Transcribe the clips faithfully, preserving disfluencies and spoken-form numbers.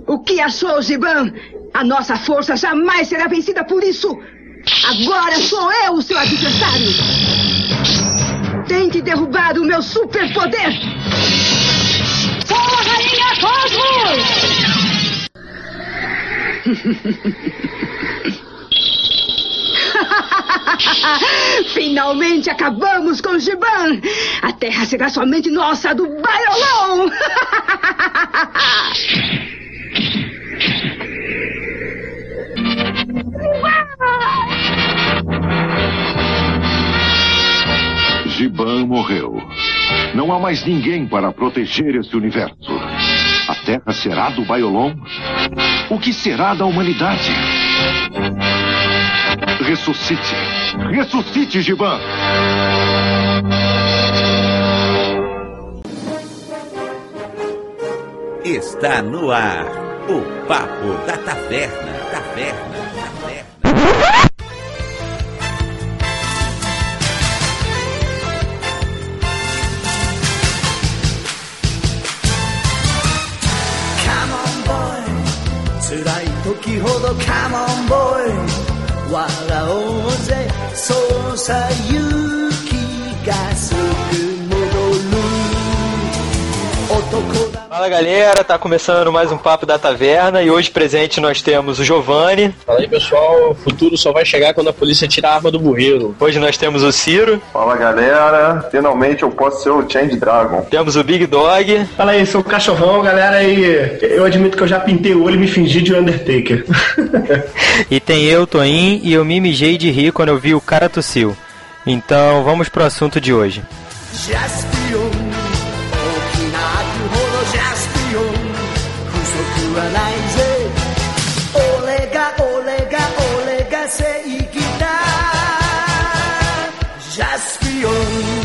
O que achou, Giban? A nossa força jamais será vencida por isso. Agora sou eu o seu adversário. Tente derrubar o meu superpoder. Sou a Rainha Cosmos! Finalmente acabamos com o Giban. A terra será somente nossa do Baiolão. Giban morreu. Não há mais ninguém para proteger esse universo. A Terra será do Baiolon? O que será da humanidade? Ressuscite! Ressuscite, Giban! Está no ar o Papo da Taverna. Taverna, Taverna. Come on, boy. 辛い時ほど Come on, boy. 笑おうぜ。そうさ、勇気がすぐ戻る。男だ。 Fala galera, tá começando mais um Papo da Taverna e hoje presente nós temos o Giovanni. Fala aí pessoal, o futuro só vai chegar quando a polícia tirar a arma do burreiro. Hoje nós temos o Ciro. Fala galera, finalmente eu posso ser o Change Dragon. Temos o Big Dog. Fala aí, sou o Cachorrão, galera, e eu admito que eu já pintei o olho e me fingi de Undertaker. E tem eu, Toin, e eu me mijei de rir quando eu vi o cara tossiu. Então vamos pro assunto de hoje. Jaspion. 俺が俺が俺が正義だジャスピオン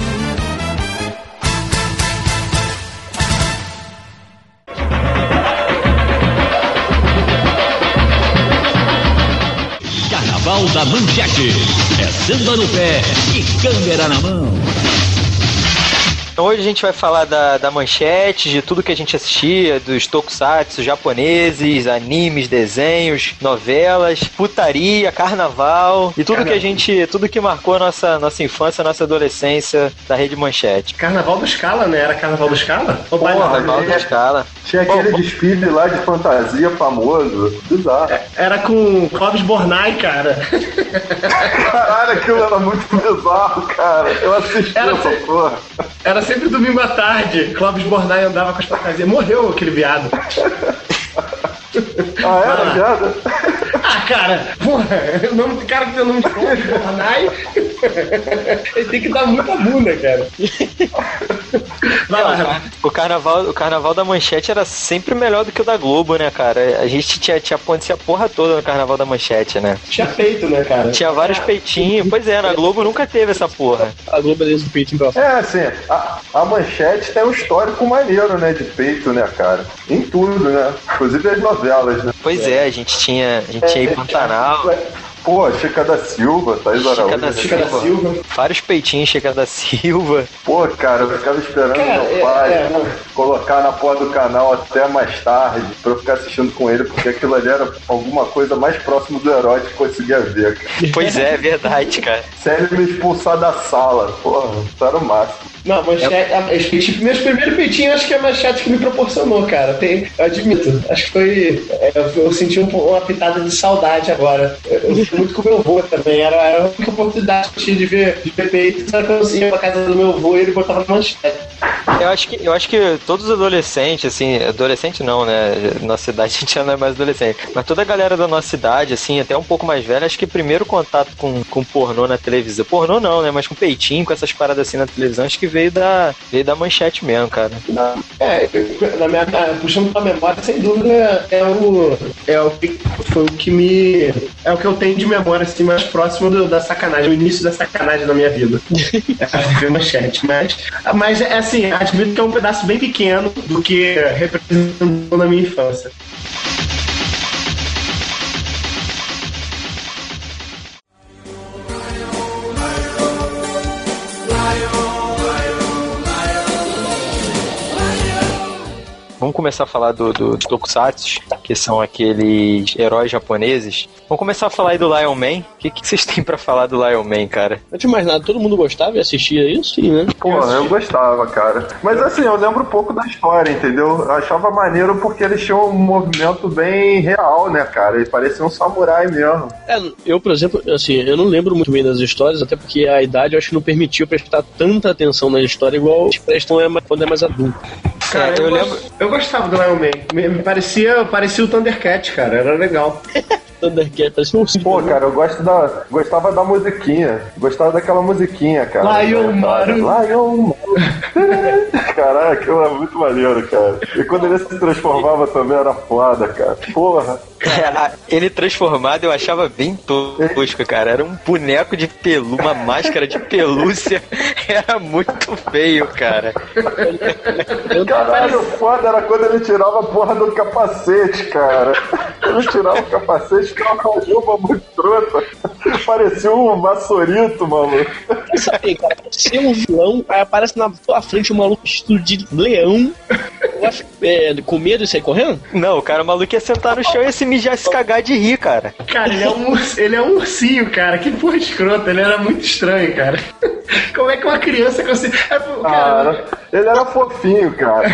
Carnaval da Manchete é samba no pé e câmera na mão. Então hoje a gente vai falar da, da Manchete, de tudo que a gente assistia, dos tokusatsu japoneses, animes, desenhos, novelas, putaria, carnaval e tudo carnaval. que a gente, tudo que marcou a nossa, nossa infância, nossa adolescência da Rede Manchete. Carnaval do Scala, né? Era Carnaval do Scala? Porra, Carnaval do Scala. Tinha aquele oh, desfile lá de fantasia famoso, bizarro. Era com Clóvis Bornai, cara. Caralho, aquilo era muito bizarro, cara. Eu assisti era essa se... porra. Era sempre domingo à tarde. Clóvis Bornai andava com as fantasias. Morreu aquele viado. Ah, era ah. viado? Ah, cara, porra, o nome do cara que tem o nome de Clóvis Bornai, ele tem que dar muita bunda, cara. Vai lá. O carnaval, o carnaval da Manchete era sempre melhor do que o da Globo, né, cara? A gente tinha, tinha acontecia a porra toda no carnaval da Manchete, né? Tinha peito, né, cara? Tinha vários peitinhos. Pois é, na Globo nunca teve essa porra. A Globo desde o peitinho pra É, assim, a, a Manchete tem um histórico maneiro, né, de peito, né, cara? Em tudo, né? Inclusive as novelas, né? Pois é, a gente tinha, a gente tinha é, Pantanal. É, Pô, Chica da Silva, Thaís Araújo. Chica da Silva. da Silva. Vários peitinhos, Chica da Silva. Pô, cara, eu ficava esperando cara, meu pai é, é, colocar na porra do canal até mais tarde pra eu ficar assistindo com ele, porque aquilo ali era alguma coisa mais próximo do herói que conseguia ver, cara. Pois é, é verdade, cara. Sério, me expulsar da sala. Porra, isso era o máximo. Não, a Manchete, é. a, a, meus primeiros peitinhos acho que é a Manchete que me proporcionou, cara. Tem, eu admito. Acho que foi. Eu, eu senti um, uma pitada de saudade agora. Eu, eu fui muito com o meu avô também. Era, era a única oportunidade que eu tinha de ver, de ver peito. Só que eu ia pra casa do meu avô e ele botava na Manchete. Eu acho que, eu acho que todos os adolescentes, assim, adolescente não, né? Nossa idade a gente já não é mais adolescente. Mas toda a galera da nossa idade, assim, até um pouco mais velha, acho que primeiro contato com, com pornô na televisão. Pornô não, né? Mas com peitinho, com essas paradas assim na televisão, acho que veio da, veio da Manchete mesmo, cara. É, na minha, puxando pra memória, sem dúvida, é o, é o que foi o que me. É o que eu tenho de memória, assim, mais próximo do, da sacanagem, o início da sacanagem da minha vida. É a Manchete. Mas, mas é assim, admito que é um pedaço bem pequeno do que representou na minha infância. vamos começar a falar do, do, do Tokusatsu, que são aqueles heróis japoneses. Vamos começar a falar aí do Lion Man. O que, que vocês têm pra falar do Lion Man, cara? Antes de mais nada, todo mundo gostava e assistia isso? Sim, né? Pô, eu gostava, cara. Mas assim, eu lembro um pouco da história, entendeu? Eu achava maneiro porque eles tinham um movimento bem real, né, cara? Eles pareciam um samurai mesmo. É, eu, por exemplo, assim, eu não lembro muito bem das histórias, até porque a idade eu acho que não permitiu prestar tanta atenção na história igual eles prestam quando é mais adulto. Cara, É, eu, eu gost- lembro- eu gostava do Lion Man. Me, me parecia, parecia o Thundercat, cara. Era legal. Thundercat, parece um Pô, cara, eu gosto da, gostava da musiquinha. Gostava daquela musiquinha, cara. Lion Maru. Lion Maru. Caraca, aquilo é muito maneiro, cara. E quando ele se transformava também era foda, cara. Porra. É, ele transformado eu achava bem tosco, cara. Era um boneco de pelu, uma máscara de pelúcia. Era muito feio, cara. Caralho, o foda era quando ele tirava a porra do capacete, cara. Ele tirava o capacete e ficava com a juba muito trota. Parecia um vassourito, maluco. Sabe, cara, ser um vilão, aí aparece na tua frente um maluco vestido de leão. Eu acho, é, com medo de sair correndo? Não, o cara maluco ia sentar no chão e ia se mijar, se cagar de rir, cara. Cara, ele é um, urs- ele é um ursinho, cara. Que porra escrota. Ele era muito estranho, cara. Como é que uma criança consegue... É, pô, cara, Cara, ele era fofinho, cara.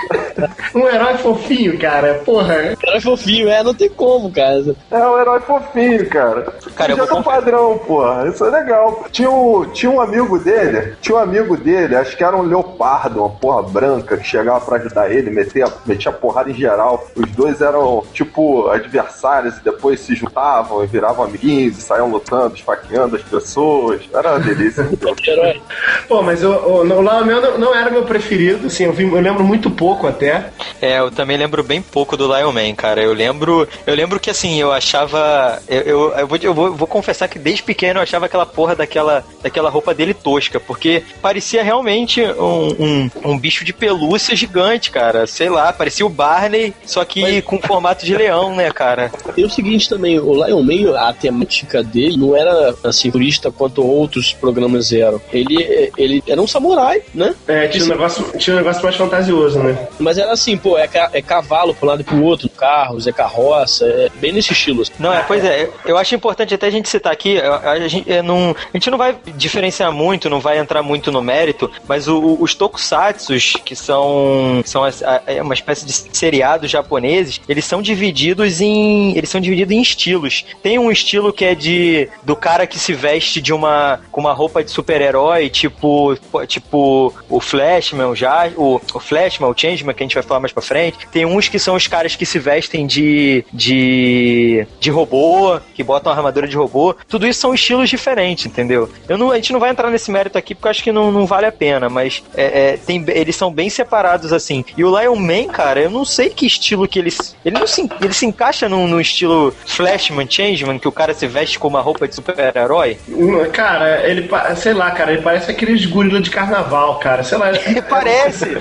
um herói fofinho, cara. Porra. Cara, é fofinho, é, não tem como, cara. É um herói fofinho, cara. Cara, eu Já vou no padrão, porra. Isso é legal. Tinha, um, tinha um amigo dele, tinha um amigo dele, acho que era um leopardo, uma porra branca, que chegava pra ajudar ele, metia, metia porrada em geral. Os dois eram, tipo, adversários e depois se juntavam e viravam amiguinhos e saíam lutando, esfaqueando as pessoas. Era uma delícia. Herói. Pô, mas o, o, o Lion Man não, não era meu preferido, assim, eu, vi, eu lembro muito pouco até. É, eu também lembro bem pouco do Lion Man, cara. Eu lembro, eu lembro que assim, eu achava. Eu, eu, eu, vou, eu vou, vou confessar que desde pequeno eu achava aquela porra daquela, daquela roupa dele tosca, porque parecia realmente um, um, um bicho de pelúcia gigante, cara. Sei lá, parecia o Barney, só que Mas- com formato de leão, né, cara? Tem o seguinte também, o Lion Man, a temática dele não era assim purista quanto outros programas eram. Ele, ele era um samurai, né? É, tinha um, negócio, tinha um negócio mais fantasioso, né? Mas era assim, pô, é, ca- é cavalo pro lado e pro outro, carros, é carroça, é bem nesse estilo. Assim. Não, é, pois é, eu acho importante até a gente citar aqui, a, a gente, é, não, a gente não vai diferenciar muito, não vai entrar muito no mérito, mas o, o, os tokusatsus, que são, são as, a, é uma espécie de seriados japoneses, eles são divididos em eles são divididos em estilos. Tem um estilo que é de do cara que se veste de uma com uma roupa de super-herói, tipo tipo o Flashman, já, o, o Flashman, o Changeman, que a gente vai falar mais pra frente. Tem uns que são os caras que se vestem de de, de robô, que botam uma armadura de robô. Tudo isso são estilos diferentes, entendeu? Eu não, a gente não vai entrar nesse mérito aqui porque eu acho que não, não vale a pena, mas é, é, tem, eles são bem separados assim. E o Lion Man, cara, eu não sei que estilo que eles. Ele não se, ele se encaixa no, no estilo Flashman, Changeman, que o cara se veste com uma roupa de super-herói? Um, Cara, ele, pa- sei lá, cara, ele parece aqueles gorila de carnaval, cara, sei lá. Parece!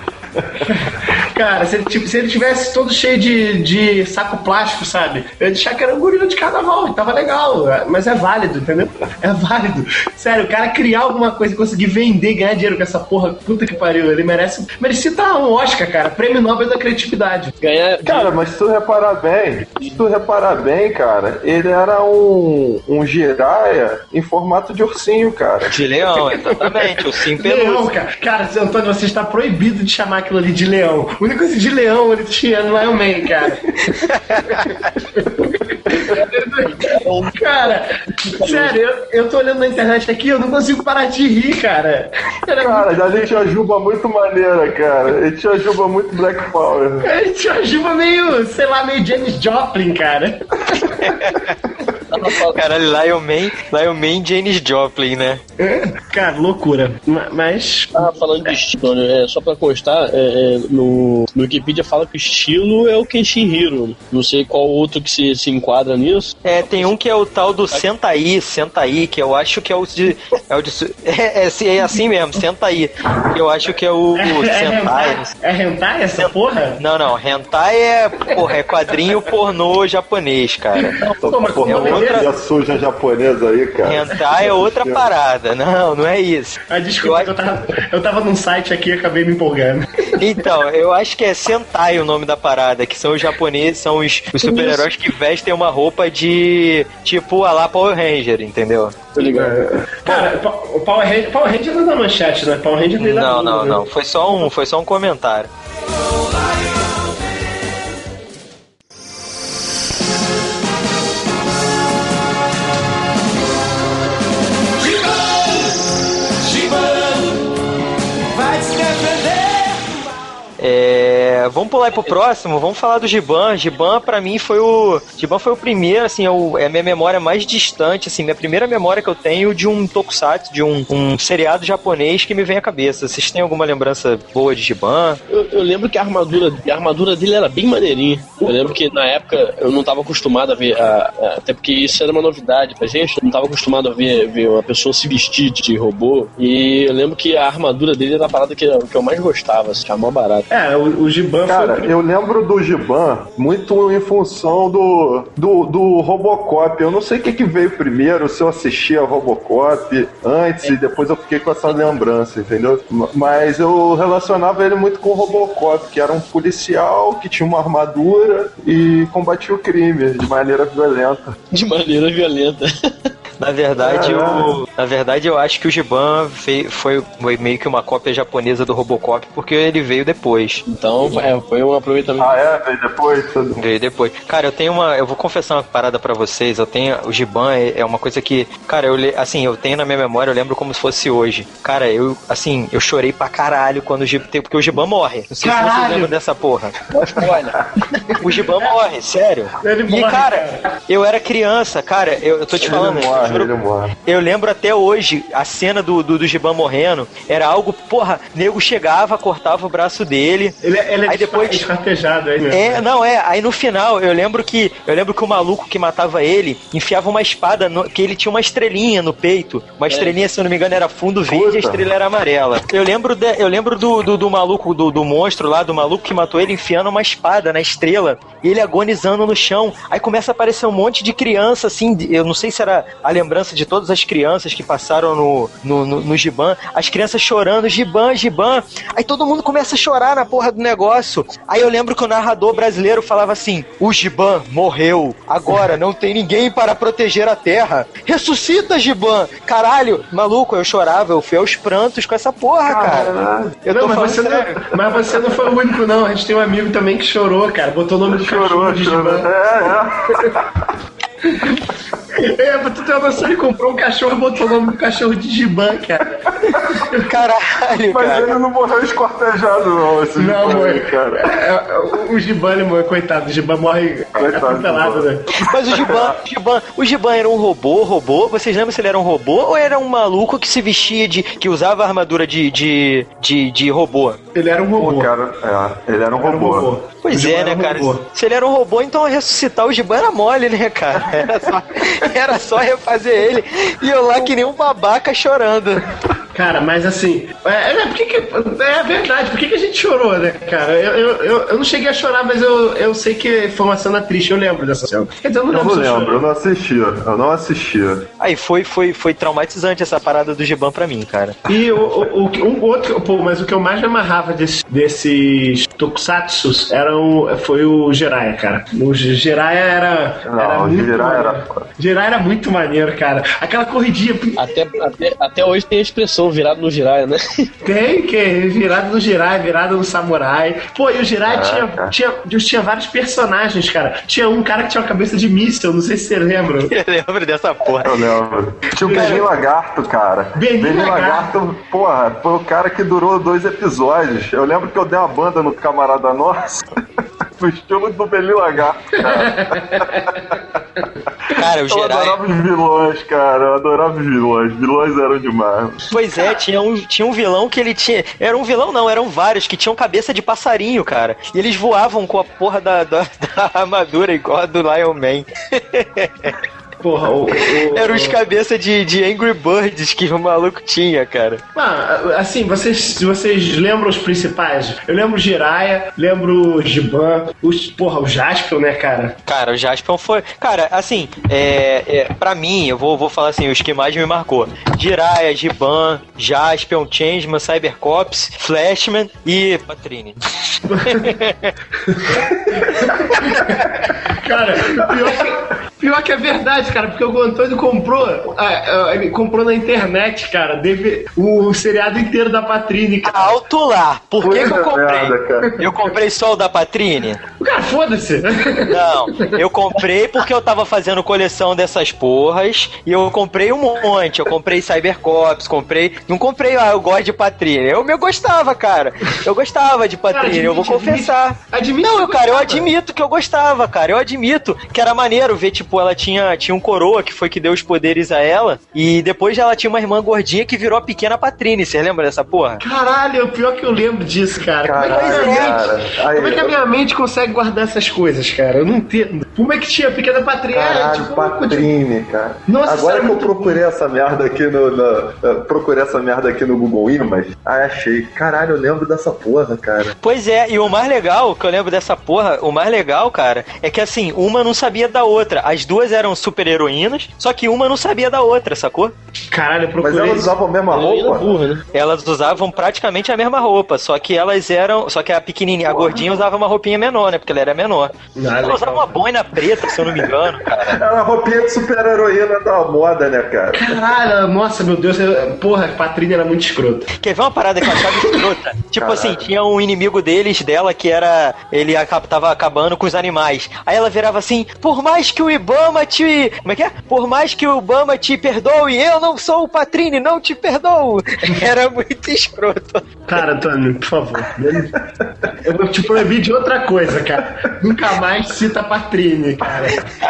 Cara, se ele, tipo, se ele tivesse todo cheio de, de saco plástico, sabe? Eu ia achar que era um gorila de carnaval, e tava legal. Mas é válido, entendeu? É válido. Sério, o cara criar alguma coisa e conseguir vender e ganhar dinheiro com essa porra, puta que pariu. Ele merece. Merecia estar um Oscar, cara. Prêmio Nobel da Criatividade. Ganhar Cara, mas se tu reparar bem, se tu reparar bem, cara, ele era um, um giraia em formato de ursinho, cara. De leão, exatamente. O sim Leão, pelúcia. cara. Cara, seu Antônio, você está proibido de chamar aquilo ali de leão. A única coisa de leão ele tinha no Lion Man, cara. Cara, sério, eu, eu tô olhando na internet aqui, eu não consigo parar de rir, cara. Era Cara, ali tinha uma juba muito maneira, cara. Ele tinha uma juba muito Black Power. Ele tinha uma juba meio, sei lá, meio Janis Joplin, cara. Caralho, Lion Man, Lion Man Janis Joplin, né? Cara, loucura. Ma- Mas. Ah, falando de estilo, né, é, só pra constar, é, é, no, no Wikipedia fala que o estilo é o Kenshin Hiro. Não sei qual outro que se, se enquadra nisso. É, tem um que é o tal do Sentai, Sentai, que eu acho que é o de. É, o de, é, é, é assim mesmo, Sentai. Que eu acho que é o, o É Sentai. hentai? É hentai essa porra? Não, não, Hentai é, porra, é quadrinho pornô japonês, cara. Pô, mas Porra, é como outra- e a suja japonesa aí, cara. Hentai é outra parada. Não, não é isso. Ah, desculpa, Eu eu, tava, eu tava num site aqui e acabei me empolgando. Então, eu acho que é Sentai o nome da parada, que são os japoneses, são os, os super-heróis que vestem uma roupa de, tipo, a lá Power Ranger, entendeu? Tô ligado. Cara, o Power Ranger, Power Ranger não é da Manchete, né? Power Ranger veio da Não, Globo, não, né? não. Foi só um, foi só um comentário. É, vamos pular aí pro próximo, vamos falar do Giban. Giban, pra mim, foi o. Giban foi o primeiro, assim, é, o, é a minha memória mais distante, assim, minha primeira memória que eu tenho de um tokusatsu, de um, um seriado japonês que me vem à cabeça. Vocês têm alguma lembrança boa de Giban? Eu, eu lembro que a armadura, a armadura dele era bem maneirinha. Eu lembro que na época eu não tava acostumado a ver, a, a, até porque isso era uma novidade pra gente, eu não tava acostumado a ver, ver uma pessoa se vestir de robô. E eu lembro que a armadura dele era a parada que, que eu mais gostava, assim, chamava barato. É, o, o Giban Cara, foi... eu lembro do Giban muito em função do, do, do Robocop. Eu não sei o que, que veio primeiro, se eu assistia a Robocop antes é. e depois eu fiquei com essa lembrança, entendeu? Mas eu relacionava ele muito com o Robocop, que era um policial que tinha uma armadura e combatia o crime de maneira violenta. De maneira violenta. Na verdade, é, eu, na verdade, eu acho que o Giban foi, foi meio que uma cópia japonesa do Robocop, porque ele veio depois. Então, é, foi um aproveitamento. Ah, é? Veio depois? Veio depois. Cara, eu tenho uma... Eu vou confessar uma parada pra vocês. Eu tenho... O Giban é, é uma coisa que... Cara, eu assim, eu tenho na minha memória, eu lembro como se fosse hoje. Cara, eu, assim, eu chorei pra caralho quando o Giban... Porque o Giban morre. Não sei caralho. se vocês lembram dessa porra. Olha, o Giban morre, sério. Ele morre, e, cara, cara, eu era criança, cara, eu, eu tô te falando... Ele morre, eu, ele morre. Eu lembro até hoje, a cena do, do, do Giban morrendo, era algo, porra, nego chegava, cortava o braço dele. Ele, ele aí é depois escartejado aí, né? É, não, é, aí no final, eu lembro que eu lembro que o maluco que matava ele enfiava uma espada, no, que ele tinha uma estrelinha no peito, uma é. estrelinha, se eu não me engano, era fundo verde Puta. e a estrela era amarela. Eu lembro, de, eu lembro do, do, do maluco, do, do monstro lá, do maluco que matou ele, enfiando uma espada na estrela, e ele agonizando no chão. Aí começa a aparecer um monte de criança, assim, eu não sei se era a lembrança de todas as crianças que passaram no, no, no, no Giban, as crianças chorando, Giban, Giban. Aí todo mundo começa a chorar na porra do negócio. Aí eu lembro que o narrador brasileiro falava assim: o Giban morreu, agora não tem ninguém para proteger a terra. Ressuscita, Giban! Caralho, maluco, eu chorava, eu fui aos prantos com essa porra, cara. Eu não, tô mas, falando você sério. Não, mas você não foi o único, não. A gente tem um amigo também que chorou, cara. Botou o nome do chorou, cachorro de chorou. Giban. É, é. É, pra tu ter uma noção, ele comprou um cachorro e botou o nome do cachorro de Giban, cara. Caralho, Mas cara. ele não morreu escortejado, não. Esse não, Giban, mãe, cara. É, o Giban, ele morre, coitado. O Giban morre atropelado, né? Mas o Giban, Giban, o Giban era um robô, robô. Vocês lembram se ele era um robô ou era um maluco que se vestia de. que usava armadura de, de, de, de robô? Ele era um robô. Pô, cara, é, ele era um era robô. Um robô. Pois é, né, um cara? Robô. Se ele era um robô, então ressuscitar o Giban era mole, né, cara? Era só, era só refazer ele e eu lá que nem um babaca chorando. Cara, mas assim, é, é, por que que, é verdade, por que, que a gente chorou, né, cara? Eu, eu, eu, eu não cheguei a chorar, mas eu, eu sei que foi uma cena triste, eu lembro dessa cena. Quer dizer, eu não eu lembro. Eu não lembro, eu não assistia, eu não assistia. Aí foi, foi, foi traumatizante essa parada do Giban pra mim, cara. E o, o, o um outro, pô, mas o que eu mais me amarrava desse, desses tokusatsus era o, foi o Jiraiya, cara. O Jiraiya era. Não, era o muito Jiraiya maneiro. era. Jiraiya era muito maneiro, cara. Aquela corridinha. Até, até, até hoje tem a expressão virado no Jiraiya, né? Tem, que virado no Jiraiya, virado no Samurai. Pô, e o Jiraiya Caraca. tinha, tinha, tinha vários personagens, cara. Tinha um cara que tinha uma cabeça de míssil, não sei se você lembra. Eu lembro dessa porra. Eu lembro. Tinha o Benin Lagarto, cara. Benin Lagarto. Lagarto, porra, foi o cara que durou dois episódios. Eu lembro que eu dei uma banda no camarada nosso. O estilo do Benin Lagarto, cara. Cara, o Jiraiya... Eu adorava os vilões, cara. Eu adorava os vilões. Vilões eram demais. Pois é, tinha um, tinha um vilão que ele tinha... Era um vilão não, eram vários, que tinham cabeça de passarinho, cara. E eles voavam com a porra da, da, da armadura igual a do Lion Man. Porra, o... o Era os cabeça de, de Angry Birds que o maluco tinha, cara. Ah, assim, vocês, vocês lembram os principais? Eu lembro o Jiraiya, lembro o Giban, os, porra, o Jaspion, né, cara? Cara, o Jaspion foi... Cara, assim, é, é, pra mim, eu vou, vou falar assim, os que mais me marcou. Jiraiya, Giban, Jaspion, Changeman, Cybercops, Flashman e Patrine. Cara, pior que, pior que é verdade, cara, porque o Antônio comprou, ah, ele comprou na internet, cara, deve, o seriado inteiro da Patrine, cara. Alto lá, por que, que eu comprei? Merda, eu comprei só o da Patrine? Cara, foda-se. Não, eu comprei porque eu tava fazendo coleção dessas porras e eu comprei um monte. Eu comprei Cybercops, comprei. Não comprei, ah, eu gosto de Patrine. Eu me gostava, cara. Eu gostava de Patrine, admite, eu vou confessar. Admite, não, admite cara, eu admito que eu gostava, cara. Eu admito que era maneiro ver, tipo, ela tinha, tinha um coroa que foi que deu os poderes a ela. E depois ela tinha uma irmã gordinha que virou a pequena Patrine. Você lembra dessa porra? Caralho, o pior que eu lembro disso, cara. Caralho, como é que, a minha cara. mente, Aí, como é que a eu... minha mente consegue guardar essas coisas, cara? Eu não entendo. Como é que tinha a pequena Patrine? Caralho, tipo, Patrine, cara. Nossa, agora que eu muito... procurei essa merda aqui no, no uh, procurei essa merda aqui no Google Imagens, aí achei. Caralho, eu lembro dessa porra, cara. Pois é, e o mais legal que eu lembro dessa porra, o mais legal, cara, é que assim, uma não sabia da outra. As duas eram super heroínas, só que uma não sabia da outra, sacou? Caralho, eu procurei. Mas elas usavam a mesma roupa? Burra, né? Elas usavam praticamente a mesma roupa, só que elas eram. Só que a pequenininha, a gordinha usava uma roupinha menor, né? Porque ela era menor. Ah, ela usava uma boina preta, se eu não me engano, cara. Era uma roupinha de super-heroína da moda, né, cara? Caralho, nossa, meu Deus, eu... porra, a Patrine era muito escrota. Quer ver uma parada que eu achava escrota? Tipo Caralho. assim, tinha um inimigo deles, dela, que era. Ele acab- tava acabando com os animais. Aí ela virava assim: por mais que o Ibama te. Como é que é? Por mais que o Ibama te perdoe, eu não sou o Patrine, não te perdoo. Era muito escroto. Cara, Antônio, por favor. Eu vou te proibir de outra coisa, cara. Nunca mais cita a Patrine, cara.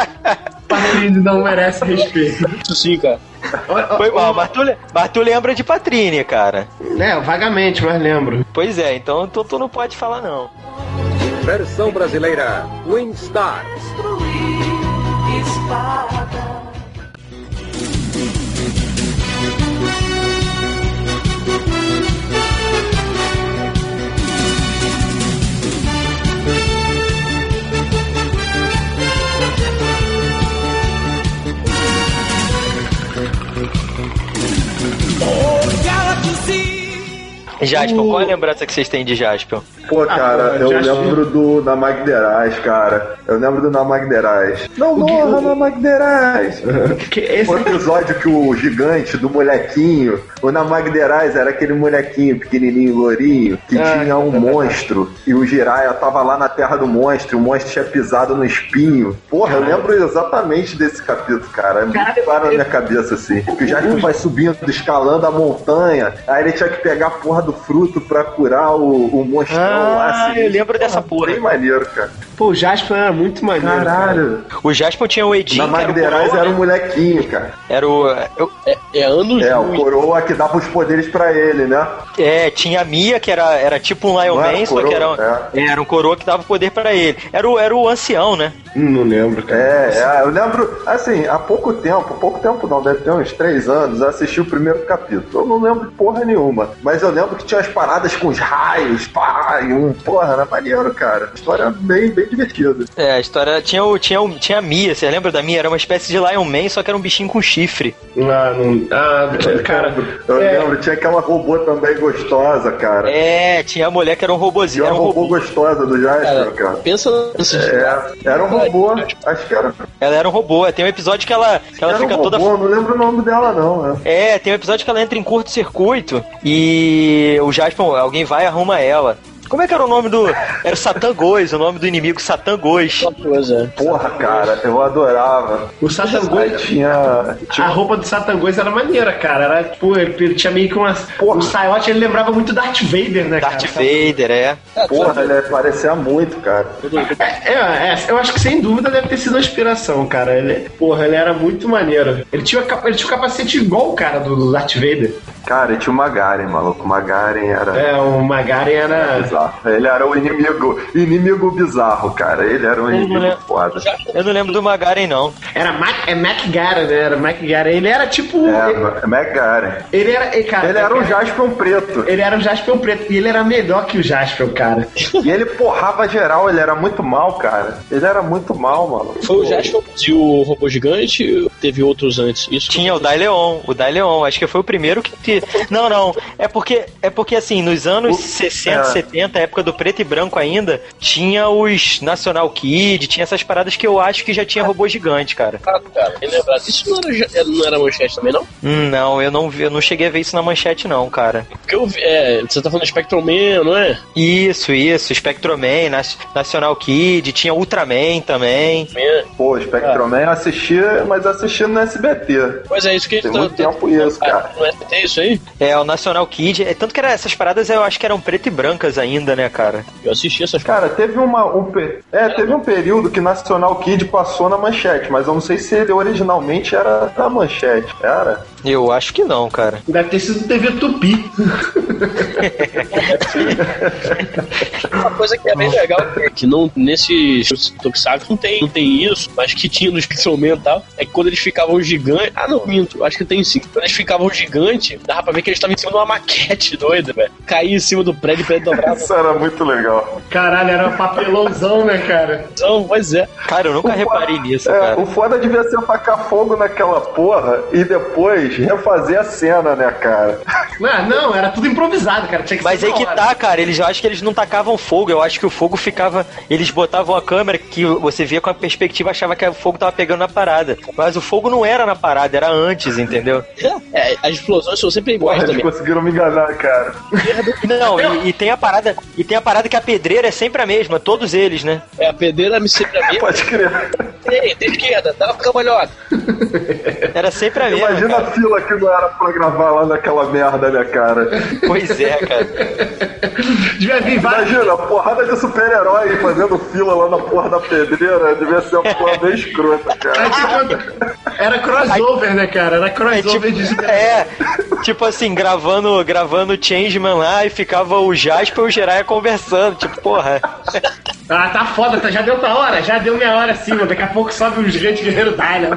Patrine não merece respeito. Isso sim, cara. Foi mal, mas tu, mas tu lembra de Patrine, cara. É, vagamente, mas lembro. Pois é, então tu, tu não pode falar não. Versão brasileira Winstar. Jaspion, qual é a lembrança que vocês têm de Jaspion? Pô, cara, Ah, eu já lembro do Namagderaz, cara. Eu lembro do Namagderaz. Não morra, Namagderaz! Que esse... O episódio que o gigante do molequinho, o Namagderaz era aquele molequinho pequenininho, lourinho, que Ah, tinha um é monstro, e o Jiraiya tava lá na terra do monstro, e o monstro tinha pisado no espinho. Porra, eu lembro exatamente desse capítulo, cara. É muito claro na minha cabeça, assim. Que o Jaspion vai subindo, escalando a montanha, aí ele tinha que pegar a porra do fruto pra curar o, o monstrão Ah, lá, assim. eu lembro dessa porra. Bem maneiro, cara. Pô, o Jaspion era muito maneiro. Caralho. O Jaspion tinha o Edin, Na que era o Magderaz coroa, era um né? molequinho, cara. Era o... eu- É, é anos É, o luz. coroa que dava os poderes pra ele, né? É, tinha a Mia, que era, era tipo um Lion Não era Man, só que era, um- coroa, é, era um coroa que dava poder pra ele. Era o, era o ancião, né? Hum, não lembro, cara. É, é, eu lembro, assim, há pouco tempo, pouco tempo não, deve ter uns três anos, eu assisti o primeiro capítulo. Eu não lembro de porra nenhuma, mas eu lembro que tinha as paradas com os raios, pá, e um, porra, era maneiro, cara. História bem, bem divertida. É, a história tinha, o, tinha, o, tinha a Mia, você lembra da Mia? Era uma espécie de Lion Man, só que era um bichinho com chifre. Ah, não... ah cara. Eu é... lembro, tinha aquela robô também gostosa, cara. É, tinha a mulher que era um robozinho. Tinha Era uma um robô robô. gostosa do Jasper, cara. Pensa nesse É, era um robô, acho que era. Ela era um robô. Tem um episódio que ela, que ela era fica um toda. robô, não lembro o nome dela, não. Né? É, tem um episódio que ela entra em curto-circuito e o Jaspion, alguém vai e arruma ela. Como é que era o nome do... Era o Satangos, o nome do inimigo, Satangos. Porra, cara, eu adorava. O Satangos Aí tinha... tinha... A roupa do Satangos era maneira, cara. Era, tipo, ele, ele tinha meio que uma... Porra. O Saiote, ele lembrava muito Darth Vader, né, Darth cara? Vader, é. Porra, ele parecia muito, cara. É, é, eu acho que sem dúvida deve ter sido uma inspiração, cara. Ele, porra, ele era muito maneiro. Ele tinha, ele tinha um capacete igual o cara do Darth Vader. Cara, e tinha o Magaren, maluco. O Magaren era... É, o Magaren era... bizarro. Ele era o inimigo, inimigo bizarro, cara. Ele era um inimigo lembro. foda. Eu não lembro do Magaren, não. Era Mac, é MacGaren, né? Era MacGaren. Ele era tipo... É, ele, Magaren. ele era... Ele, cara, ele era um Jaspion preto. Ele era um Jaspion preto. E ele era melhor que o Jaspion, cara. E ele porrava geral. Ele era muito mal, cara. Ele era muito mal, mano. Foi o Jaspion e o robô gigante? Teve outros antes? Isso Tinha o Daileon. O Daileon. Acho que foi o primeiro que... Te... Não, não. É porque, é porque assim, nos anos o... sessenta, é. setenta, época do preto e branco ainda, tinha os National Kid, tinha essas paradas que eu acho que já tinha robô gigante, cara. Ah, cara, lembrar disso não era, não era manchete também, não? Hum, não, eu não, vi, eu não cheguei a ver isso na manchete, não, cara. Porque eu vi, é, você tá falando de Spectrum Man, não é? Isso, isso, Spectrum Man, National Kid, tinha Ultraman também. Pô, Spectrum Man eu assistia, mas assistia no S B T. Pois é, isso que a gente Tem muito tempo isso, cara. No S B T, isso aí? É, o National Kid, é, tanto que era, essas paradas eu acho que eram preto e brancas ainda, né, cara? Eu assisti essas Cara, teve uma. Um, é, teve um período que National Kid passou na manchete, mas eu não sei se ele originalmente era da manchete, era? Eu acho que não, cara. Deve ter sido T V Tupi. Uma coisa que é bem legal é que não, nesses Tokusatsu não tem, não tem isso, mas que tinha nos Pixelman e tal, é que quando eles ficavam gigantes. Ah, não, minto, acho que tem sim. Quando eles ficavam gigantes, dava pra ver que eles estavam em cima de uma maquete doida, velho. Caía em cima do prédio e o prédio dobrava. Isso era muito legal. Caralho, era um papelãozão, né, cara? Não, pois é. Cara, eu nunca o reparei foda, nisso, é, cara. O foda devia ser tacar fogo naquela porra e depois refazer a cena, né, cara? Não, não, era tudo improvisado, cara. Tinha que Mas ser aí que tá, cara, eles, eu acho que eles não tacavam fogo, eu acho que o fogo ficava, eles botavam a câmera que você via com a perspectiva, achava que o fogo tava pegando na parada, mas o fogo não era na parada, era antes, entendeu? É, as explosões são sempre iguais Porra, também. Eles conseguiram me enganar, cara. Não, e, e tem a parada, e tem a parada que a pedreira é sempre a mesma, todos eles, né? É, a pedreira é sempre a mesma. Pode crer. Ei, tem esquerda, dá uma cambalhota. Era sempre a mesma. Imagina cara. a fila que não era pra gravar lá naquela merda, né, cara? Pois é, cara. Devia vir vários. Imagina, porrada de super-herói fazendo fila lá na porra da pedreira, devia ser uma porra bem escrota, cara. É, tipo, era crossover, né, cara? Era crossover é, tipo, de super é, tipo assim, gravando, gravando Changeman lá e ficava o Jasper e o Jiraiya conversando, tipo, porra. Ah, tá foda, tá, já deu tua hora, já deu minha hora acima, daqui a pouco sobe os grandes guerreiros Dylan.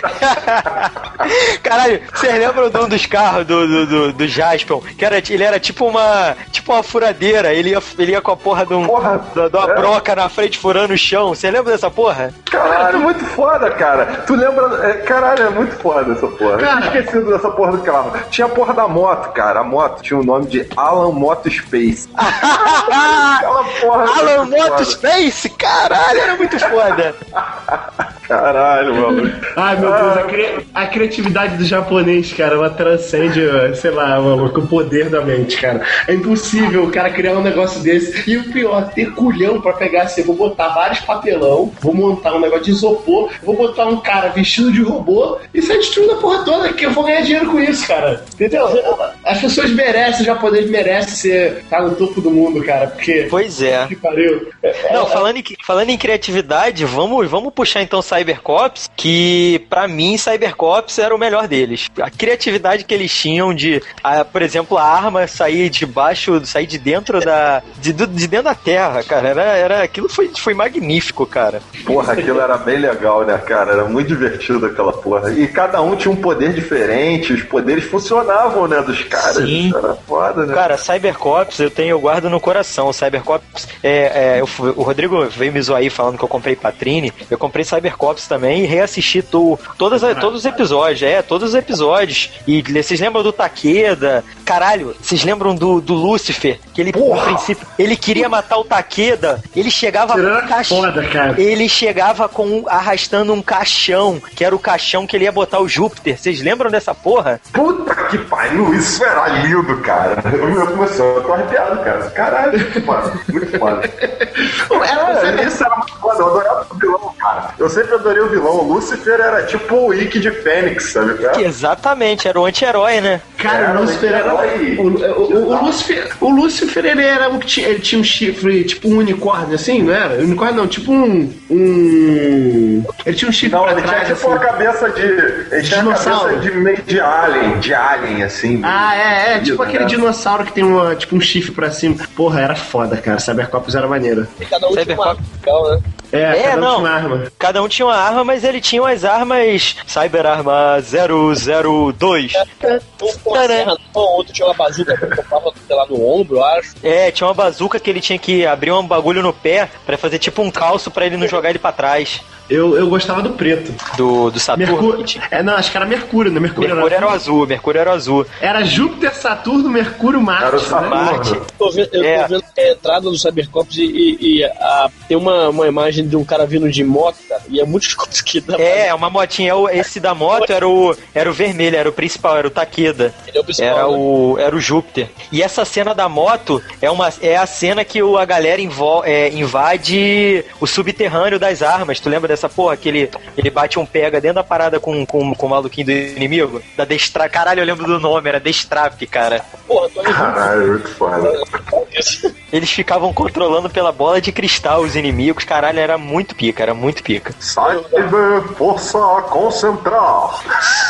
Caralho, vocês lembram de um dos carros do, do, do, do Jaspion? Que era, ele era tipo uma tipo uma furadeira, ele ia, ele ia com a porra de, um, Porra, de, de uma é. broca na frente furando o chão. Você lembra dessa porra? Caralho, muito foda, cara. Tu lembra... É, caralho, é muito foda essa porra. Cara, Eu tinha esquecido dessa porra do carro. Tinha a porra da moto, cara. A moto tinha o nome de Alan Moto Space. Aquela porra... Alan Moto Space? Caralho, era muito foda. Caralho, mano. Ai, meu Deus, a, cri... a criatividade do japonês, cara, ela transcende, sei lá, maluco, o poder da mente, cara. É impossível o cara criar um negócio desse. E o pior, ter culhão pra pegar assim, vou botar vários papelão, vou montar um negócio de isopor, vou botar um cara vestido de robô e sair destruindo a porra toda, que eu vou ganhar dinheiro com isso, cara. Entendeu? As pessoas merecem, o japonês merece ser, tá no topo do mundo, cara, porque... Pois é. Que pariu. Não, falando em, falando em criatividade, vamos, vamos puxar então Cybercops, que pra mim Cybercops era o melhor deles. A criatividade que eles tinham de, a, por exemplo, a arma sair de baixo, sair de dentro da de, de dentro da terra, cara, era, era aquilo foi, foi magnífico, cara. Porra, aquilo era bem legal, né, cara? Era muito divertido aquela porra. E cada um tinha um poder diferente, os poderes funcionavam, né, dos caras. Sim. Era foda, né? Cara, Cybercops eu tenho, eu guardo no coração. O Cybercops, é, é, eu, o Rodrigo veio me zoar aí falando que eu comprei Patrine. Eu comprei Cybercops também e reassisti tu, todas, todos os episódios, é, todos os episódios. E vocês lembram do Takeda? Caralho, vocês lembram do, do Lucifer? Que ele, no princípio, ele queria matar o Takeda. Ele chegava com um caixão. Ele chegava com arrastando um caixão, que era o caixão que ele ia botar o Júpiter. Vocês lembram dessa porra? Puta que pariu, isso era lindo, cara. Eu, eu comecei, eu tô arrepiado, cara. Caralho, muito foda, muito foda. Cara, isso era muito foda, eu adorava o vilão, cara. Eu sempre adorei o vilão. O Lúcifer era tipo o Ikki de Fênix, sabe? Cara? Exatamente, era o anti-herói, né? Cara, Era o Lúcifer era. O, o, o, o Lúcifer, o Lúcifer, ele era o que tinha. Ele tinha um chifre, tipo um unicórnio, assim, não era? Unicórnio não, tipo um. um... Ele tinha um chifre Não, pra ele trás. tinha tipo assim. uma cabeça de. Ele tinha a Dinossauro. cabeça de meio de alien, de alien, assim. Ah, é, é, tipo né? aquele dinossauro que tem uma, tipo um chifre pra cima. Porra, era foda, cara. Cybercops era maneiro. E cada um tinha uma Cyberpunk. arma legal, né? É, É, cada um não. tinha uma arma. Cada um tinha uma arma, mas ele tinha umas armas Cyber Arma zero zero dois. Um com uma serra, não, outro tinha uma bazuca que comprava, sei lá, no ombro, eu acho. É, tinha uma bazuca que ele tinha que abrir um bagulho no pé pra fazer tipo um calço pra ele não jogar ele pra trás. Eu, eu gostava do preto. Do, do Saturno. Mercúrio. É, não, acho que era Mercúrio, né? Mercúrio, Mercúrio era era o azul, Mercúrio era o azul. Era Júpiter, Saturno, Mercúrio, Marte. Era o né? Saturno. Marte. Tô vendo, eu É. tô vendo a entrada do Cybercops e, e, e a, tem uma, uma imagem de um cara vindo de moto, cara, e é muito escuro que dá pra- É, uma motinha. o- Esse da moto era o, era o vermelho, era o principal, era o Takeda. Ele é o principal, Era né? o, era o Júpiter. E essa cena da moto é, uma, é a cena que o, a galera invo, é, invade o subterrâneo das armas. Tu lembra dessa porra? Que ele, ele bate um pega dentro da parada com, com, com o maluquinho do inimigo? Da Destra... Caralho, eu lembro do nome, era Destrap, cara. Porra, tô Caralho, muito foda. Eles ficavam controlando pela bola de cristal os inimigos. Caralho, era muito pica, era muito pica. Cyber, força a concentrar.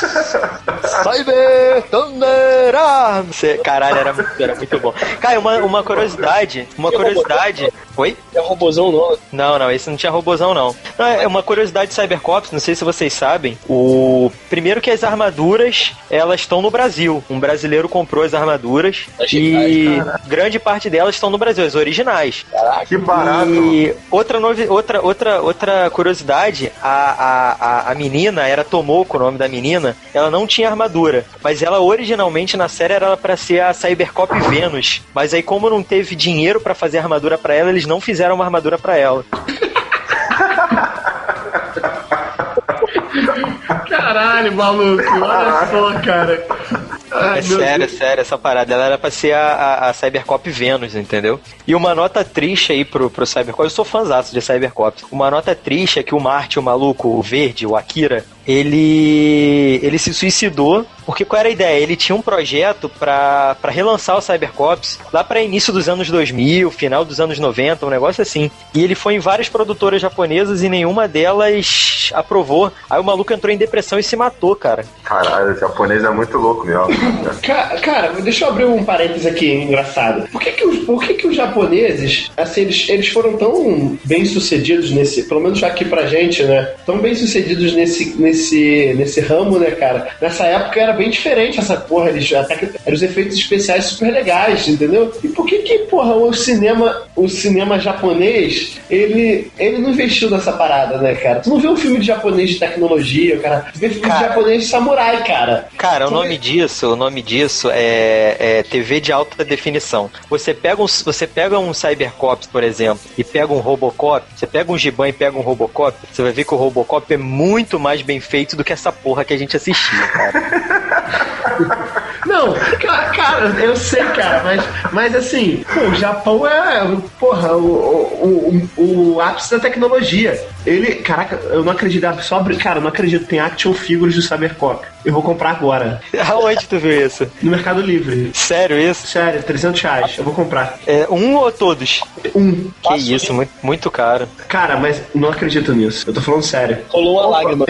Cyber Thunder Arms! Caralho, era, muito- era muito bom. Cara, uma, uma curiosidade, uma curiosidade... Oi? É robôzão, não, né? Não, não, esse não tinha robôzão, não. Não, é uma curiosidade de Cybercops, não sei se vocês sabem. O primeiro que as armaduras, elas estão no Brasil. Um brasileiro comprou as armaduras e grande parte delas estão no Brasil, as originais. Que barato. E outra, novi... outra, outra, outra curiosidade, a, a, a, a menina, era Tomoko, o nome da menina, ela não tinha armadura, mas ela originalmente na série era pra ser a Cybercop Venus, mas aí como não teve dinheiro pra fazer armadura pra ela, eles não fizeram uma armadura pra ela. Caralho, maluco, olha só, cara. Ai, É meu sério, é Deus. sério, essa parada. Ela era pra ser a, a, a Cybercop Venus, entendeu? E uma nota triste aí pro, pro Cybercop. Eu sou fãzaço de Cybercop. Uma nota triste é que o Marte, o maluco, o verde, o Akira, ele ele se suicidou. Porque qual era a ideia? Ele tinha um projeto pra, pra relançar o Cybercops lá pra início dos anos dois mil, final dos anos noventa, um negócio assim. E ele foi em várias produtoras japonesas e nenhuma delas aprovou. Aí o maluco entrou em depressão e se matou, cara. Caralho, o japonês é muito louco mesmo. Ca- Cara, deixa eu abrir um parênteses aqui engraçado. Por que que os, por que que os japoneses, assim, eles, eles foram tão bem sucedidos nesse, pelo menos aqui pra gente, né? Tão bem sucedidos nesse, nesse, nesse ramo, né, cara? Nessa época era bem diferente essa porra, eles até que eram os efeitos especiais super legais, entendeu? E por que que, porra, o cinema, o cinema japonês, ele, ele não investiu nessa parada, né, cara? Tu não vê um filme de japonês de tecnologia, cara. Tu vê filme Cara. de japonês de samurai, cara. Cara, o Tu nome vê- disso, o nome disso é, é T V de alta definição. Você pega um, você pega um Cybercops, por exemplo, e pega um Robocop, você pega um Giban e pega um Robocop, você vai ver que o Robocop é muito mais bem feito do que essa porra que a gente assistia, cara. Não, ca- cara, eu sei, cara, mas, mas assim, pô, o Japão é, porra, o, o, o, o ápice da tecnologia. Ele, caraca, eu não acredito, só, abri- cara, eu não acredito, tem action figures do Cybercop. Eu vou comprar agora, Aonde tu viu isso? no Mercado Livre. Sério isso? Sério, trezentos reais, eu vou comprar. É, um ou todos? Um. Que isso, muito, muito caro. Cara, mas não acredito nisso, eu tô falando sério. Rolou uma lágrima.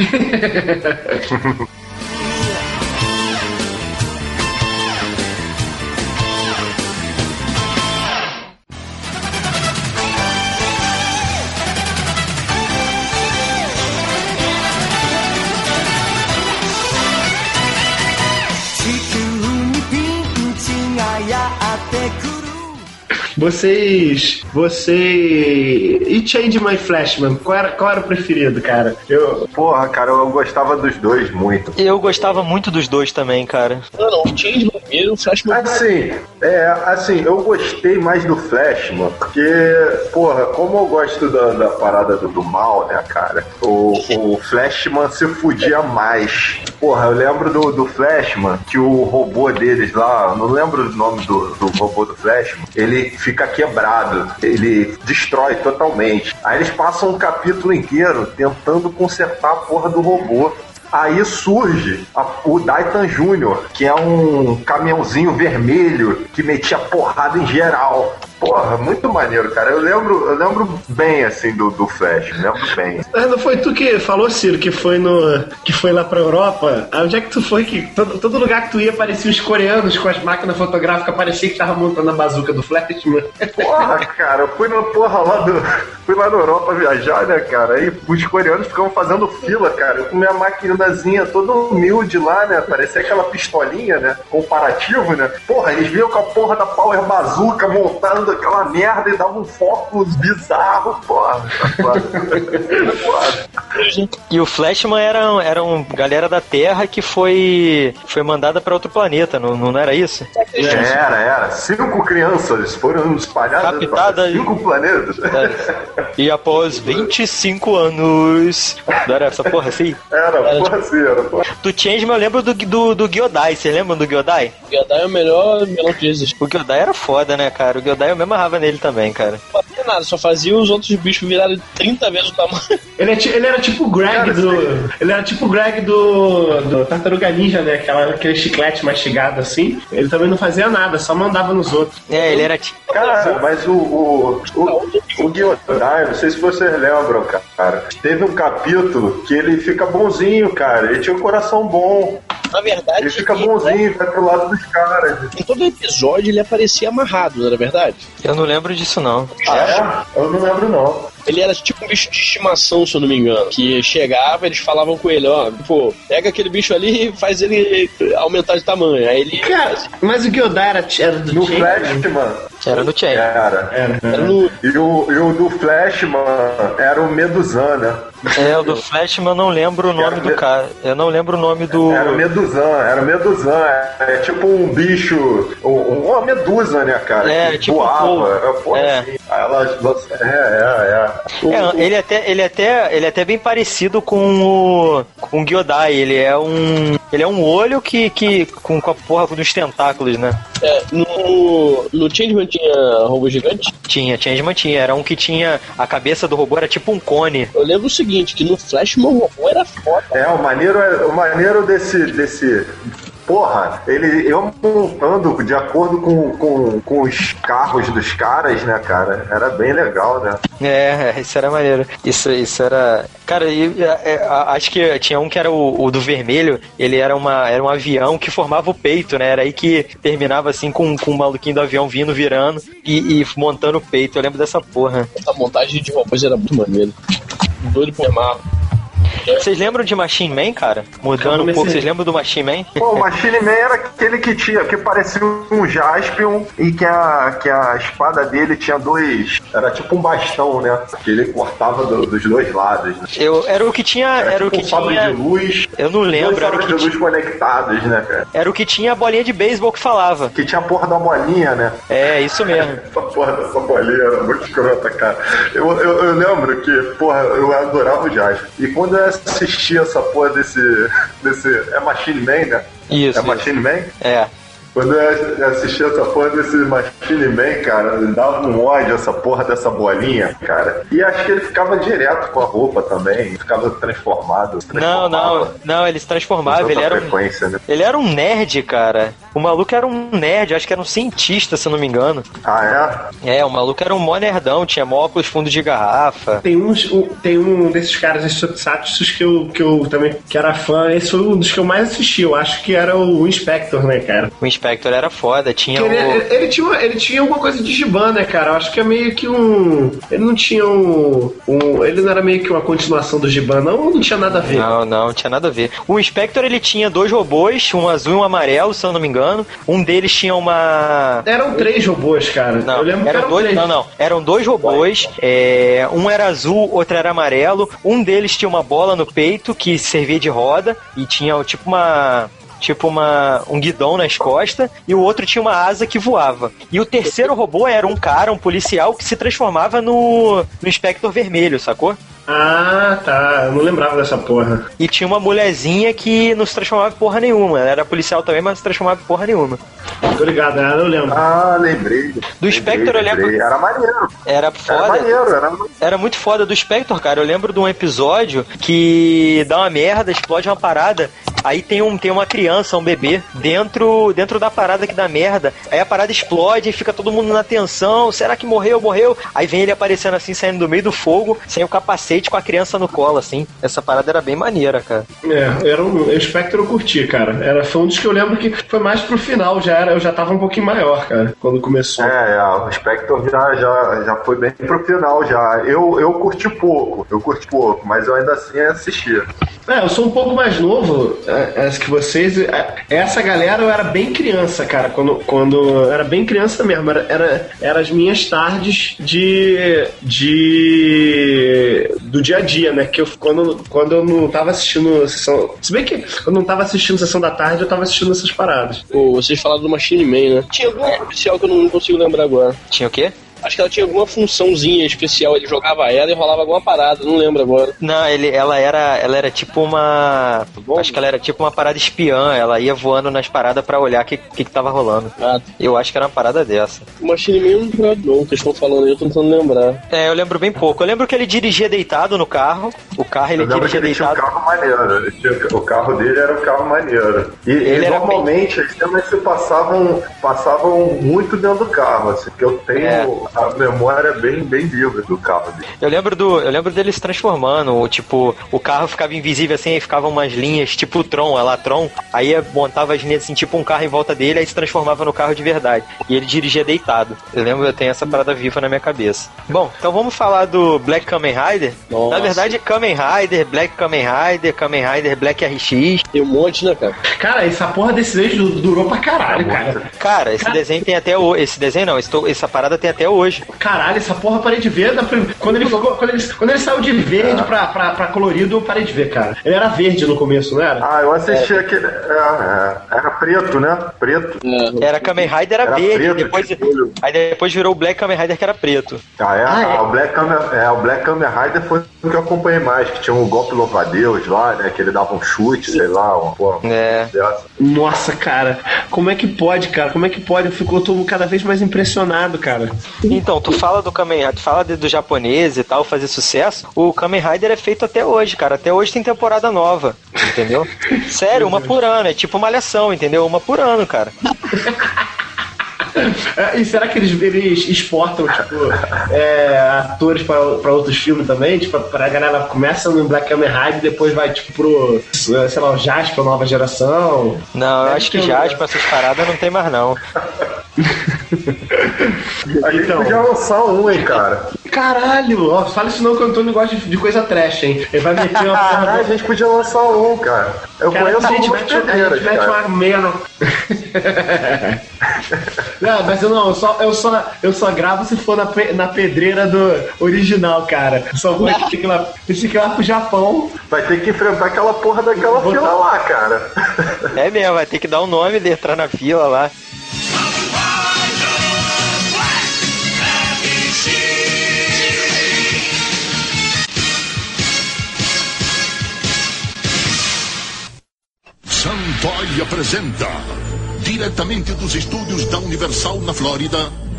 Vocês. Você. E Change My Flashman? Qual era, qual era o preferido, cara? Eu. Porra, cara, eu gostava dos dois muito. Eu gostava muito dos dois também, cara. Não, não, o Change primeiro, o Flashman. Assim, é, assim, eu gostei mais do Flash, mano, porque, porra, como eu gosto da, da parada do, do mal, né, cara, o, o Flashman se fudia mais. Porra, eu lembro do, do Flashman, que o robô deles lá, não lembro o nome do, do robô do Flashman, ele fica quebrado, ele destrói totalmente. Aí eles passam um capítulo inteiro tentando consertar a porra do robô. Aí surge a, o Daitan Júnior, que é um caminhãozinho vermelho que metia porrada em geral. Porra, muito maneiro, cara. Eu lembro, eu lembro bem, assim, do, do Flash. Lembro bem. Não foi tu que falou, Ciro, que foi, no, que foi lá pra Europa? Onde é que tu foi? Que todo, todo lugar que tu ia parecia os coreanos com as máquinas fotográficas, parecia que tava montando a bazuca do Flash, mano. Porra, cara, eu fui na porra lá do... Fui lá na Europa viajar, né, cara? Aí os coreanos ficavam fazendo fila, cara. Eu com minha maquinazinha toda humilde lá, né? Parecia aquela pistolinha, né? Comparativo, né? Porra, eles viam com a porra da Power Bazooka montando aquela merda e dava um foco bizarro, porra. E o Flashman era, era um galera da Terra que foi, foi mandada pra outro planeta, não, não era isso? Era, era. Cinco crianças foram espalhadas para cinco planetas. E após vinte e cinco anos... Não era essa porra assim? Era, era porra assim, era porra. Do Changeman eu lembro do, do, do Gyodai, vocês lembram do Gyodai? O Gyodai é o melhor vilão que existe. O Gyodai era foda, né, cara? O Gyodai eu me amarrava nele também, cara. Não fazia nada, só fazia os outros bichos virarem trinta vezes o tamanho. Ele, é, ele era tipo o Greg cara, do... Sim. Ele era tipo o Greg do, do Tartaruga Ninja, né? Aquela, aquele chiclete mastigado assim. Ele também não fazia nada, só mandava nos outros. É, ele era tipo... Cara, mas o... O, o, o Gyodai, não sei se vocês lembram, cara. Teve um capítulo que ele fica bonzinho, cara. Ele tinha um coração bom. Na verdade... Ele fica bonzinho, vai pro lado dos caras. Em todo episódio ele aparecia amarrado, não era verdade? Eu não lembro disso, não. Ah, é? Eu não lembro, não. Ele era tipo um bicho de estimação, se eu não me engano. Que chegava, eles falavam com ele, ó, pô, pega aquele bicho ali e faz ele aumentar de tamanho. Aí ele... Cara, mas o Gyodai era, era do No Flash, mano. Era no Chain. Era. Era. Era no... E, o, e o do Flash, mano, era o Medusan, né? É, o do Flashman eu não lembro o nome era do me... cara. Eu não lembro o nome do... Era o Medusan, era o Medusan. É, é tipo um bicho... Um, uma medusa, né, cara? É, que tipo voava. um é. Assim. Aí ela... É, é, é. O, é ele, até, ele, até, ele é até bem parecido com o, com o Gyodai. Ele é um... Ele é um olho que... que com, com a porra dos tentáculos, né? É, no... No Changeman tinha robô gigante? Tinha, Changeman tinha. Era um que tinha... A cabeça do robô era tipo um cone. Eu lembro o seguinte, que no Flashman o robô era foda. É, o maneiro, o maneiro desse... desse... Porra, ele, eu montando de acordo com, com, com os carros dos caras, né, cara? Era bem legal, né? É, isso era maneiro. Isso, isso era... Cara, eu, eu, eu, acho que tinha um que era o, o do vermelho, ele era, uma, era um avião que formava o peito, né? Era aí que terminava assim com, com o maluquinho do avião vindo, virando e, e montando o peito. Eu lembro dessa porra. Essa montagem de robôs era muito maneira. Doido por mar. Vocês lembram de Machine Man, cara? Mudando um pouco, vocês lembram do Machine Man? Pô, o Machine Man era aquele que tinha, que parecia um Jaspion e que a, que a espada dele tinha dois, era tipo um bastão, né? Que ele cortava do, dos dois lados. Né? Eu, era o que tinha, era, era tipo o que um tinha. De luz, eu não lembro, era o que de luz conectados, né, cara? Era o que tinha a bolinha de beisebol que falava. Que tinha a porra da bolinha, né? É, isso mesmo. Essa porra dessa bolinha era muito escrota, cara. Eu, eu, eu lembro que, porra, eu adorava o Jaspion. E quando eu assistia essa porra desse, desse... É Machine Man, né? Isso. É Machine Man? É. Quando eu assistia essa porra desse Machine Man, cara, dava um ódio essa porra dessa bolinha, cara. E acho que ele ficava direto com a roupa também, ficava transformado. Não, não, não, ele se transformava, ele era um, né? Ele era um nerd, cara. O maluco era um nerd, acho que era um cientista, se eu não me engano. Ah, é? É, o maluco era um mó nerdão, tinha mó óculos fundo de garrafa. Tem, uns, um, tem um desses caras, esses tokusatsu, que eu, que eu também que era fã, esse foi um dos que eu mais assisti, eu acho que era o Inspector, né, cara? O Inspector era foda, tinha ele, o... ele, ele, tinha, ele tinha alguma coisa de Giban, né, cara? Eu acho que é meio que um... Ele não tinha um... um ele não era meio que uma continuação do Giban, não? Ou não tinha nada a ver? Não, não, não tinha nada a ver. O Inspector, ele tinha dois robôs, um azul e um amarelo, se eu não me engano. Um deles tinha uma... Eram três robôs, cara. Não, eu lembro eram que eram dois, três. Não, não. Eram dois robôs. É, um era azul, outro era amarelo. Um deles tinha uma bola no peito que servia de roda e tinha tipo uma... tipo uma, um guidão nas costas, e o outro tinha uma asa que voava. E o terceiro robô era um cara, um policial, que se transformava no, no Inspector Vermelho, sacou? Ah, tá. Eu não lembrava dessa porra. E tinha uma mulherzinha que não se transformava em porra nenhuma. Ela era policial também, mas não se transformava em porra nenhuma. Tô ligado, eu lembro. Ah, lembrei. Do Spectre eu lembro. Era maneiro. Era foda. Era maneiro, era... era muito foda do Spectre, cara. Eu lembro de um episódio que dá uma merda, explode uma parada. Aí tem, um, tem uma criança, um bebê, dentro, dentro da parada que dá merda. Aí a parada explode e fica todo mundo na tensão. Será que morreu? Morreu? Aí vem ele aparecendo assim, saindo do meio do fogo, sem o capacete, com a criança no colo, assim. Essa parada era bem maneira, cara. É, era um, o Spectre eu curti, cara. Era, foi um dos que eu lembro que foi mais pro final, já era, eu já tava um pouquinho maior, cara, quando começou. É, é o Spectre já, já, já foi bem pro final, já. Eu, eu curti pouco, eu curti pouco, mas eu ainda assim assistia. É, eu sou um pouco mais novo é, é, que vocês. É, essa galera eu era bem criança, cara. Quando, quando era bem criança mesmo. Era, era, era as minhas tardes de. de. do dia a dia, né? Que eu, quando, quando eu não tava assistindo sessão. Se bem que eu não tava assistindo sessão da tarde, eu tava assistindo essas paradas. Pô, vocês falaram do Machine Man, né? Tinha algum especial que eu não consigo lembrar agora. Tinha o quê? Acho que ela tinha alguma funçãozinha especial, ele jogava ela e rolava alguma parada, não lembro agora. Não, ele, ela, era, ela era tipo uma... Bom, acho que ela era tipo uma parada espiã, ela ia voando nas paradas pra olhar o que, que que tava rolando. Ah. Eu acho que era uma parada dessa. O Machine Man não lembro não, que eles estão falando aí, eu tô tentando lembrar. É, eu lembro bem pouco. Eu lembro que ele dirigia deitado no carro, o carro ele dirigia deitado. Tinha um carro maneiro, ele tinha, o carro dele era um carro maneiro. E, ele e normalmente bem... as cenas se passavam, passavam muito dentro do carro, assim, porque eu tenho é. a memória bem, bem viva do carro dele. Eu lembro, do, eu lembro dele se transformando, tipo, o carro ficava invisível assim, aí ficavam umas linhas, tipo o Tron, a Latron, aí montava as linhas assim, tipo um carro em volta dele, aí se transformava no carro de verdade. E ele dirigia deitado. Eu lembro, eu tenho essa parada viva na minha cabeça. Bom, então vamos falar do Black Kamen Rider. Nossa. Na verdade, Kamen Rider, Black Kamen Rider, Kamen Rider, Black R X. Tem um monte, né, cara? Cara, essa porra desse desenho durou pra caralho, cara. Cara, esse cara... desenho tem até hoje. Esse desenho não, essa parada tem até hoje. Caralho, essa porra eu parei de ver. Da prim... quando, ele ficou, quando, ele, quando ele saiu de verde é. pra, pra, pra colorido, eu parei de ver, cara. Ele era verde no começo, não era? Ah, eu assisti é. aquele. É, é, era preto, né? Preto. É. Era Kamen Rider, era, era verde. Preto, depois, tipo... Aí depois virou o Black Kamen Rider, que era preto. Ah, é? Ah, é. O, Black Kamen, é, o Black Kamen Rider foi o que eu acompanhei mais, que tinha um golpe louva-a-Deus lá, né? Que ele dava um chute, sei lá, uma porra. É. Nossa, cara. Como é que pode, cara? Como é que pode? Eu fico tô cada vez mais impressionado, cara. Então, tu fala do Kamen Rider, tu fala de, do japonês e tal, fazer sucesso. O Kamen Rider é feito até hoje, cara. Até hoje tem temporada nova, entendeu? Sério, uma por ano. É tipo malhação, entendeu? Uma por ano, cara. E será que eles, eles exportam, tipo, é, atores pra, pra outros filmes também? Tipo, pra galera começa no Black Kamen Rider e depois vai, tipo, pro, sei lá, o Jasper, nova geração? Não, eu acho que Jasper, essas paradas não tem mais, não. A gente então, podia lançar um, hein, cara. Caralho, ó, fala isso não que o Antônio gosta de, de coisa trash, hein? Ele vai meter uma porra. A gente podia lançar um, cara. Eu cara, conheço a gente mete, a gente mete uma meia no... Não, mas eu não, eu só, eu só, eu só gravo se for na, pe, na pedreira do original, cara. Só vou ter que ir lá, ter que ir lá pro Japão. Vai ter que enfrentar aquela porra daquela fila dar... lá, cara. É mesmo, vai ter que dar um nome e entrar na fila lá. Santoy apresenta, diretamente dos estúdios da Universal na Flórida,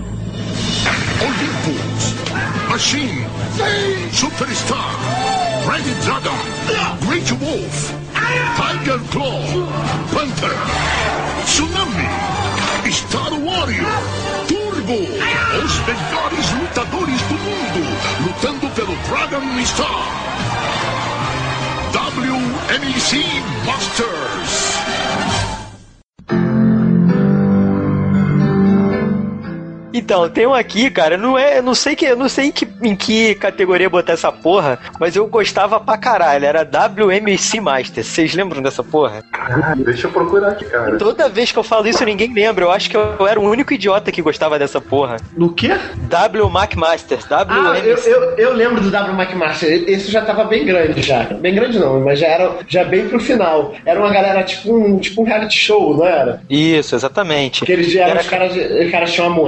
Olympus, Machine, Superstar, Red Dragon, Great Wolf, Tiger Claw, Panther, Tsunami, Star Warrior, Turbo, os melhores lutadores do mundo, lutando pelo Dragon Star. W M C Masters. Então, tem um aqui, cara, não é, eu não sei que, eu não sei em que, em que categoria botar essa porra, mas eu gostava pra caralho, era W M C Masters. Vocês lembram dessa porra? Caralho, deixa eu procurar aqui, cara. Toda vez que eu falo isso, ninguém lembra. Eu acho que eu, eu era o único idiota que gostava dessa porra. Do quê? W Mac Masters, W ah, M C. Eu, eu, eu lembro do W Mac Masters. Esse já tava bem grande já. Bem grande não, mas já era já bem pro final. Era uma galera tipo um, tipo um reality show, não era? Isso, exatamente. Que eles eram, era... os caras, os caras tinham uma moeda,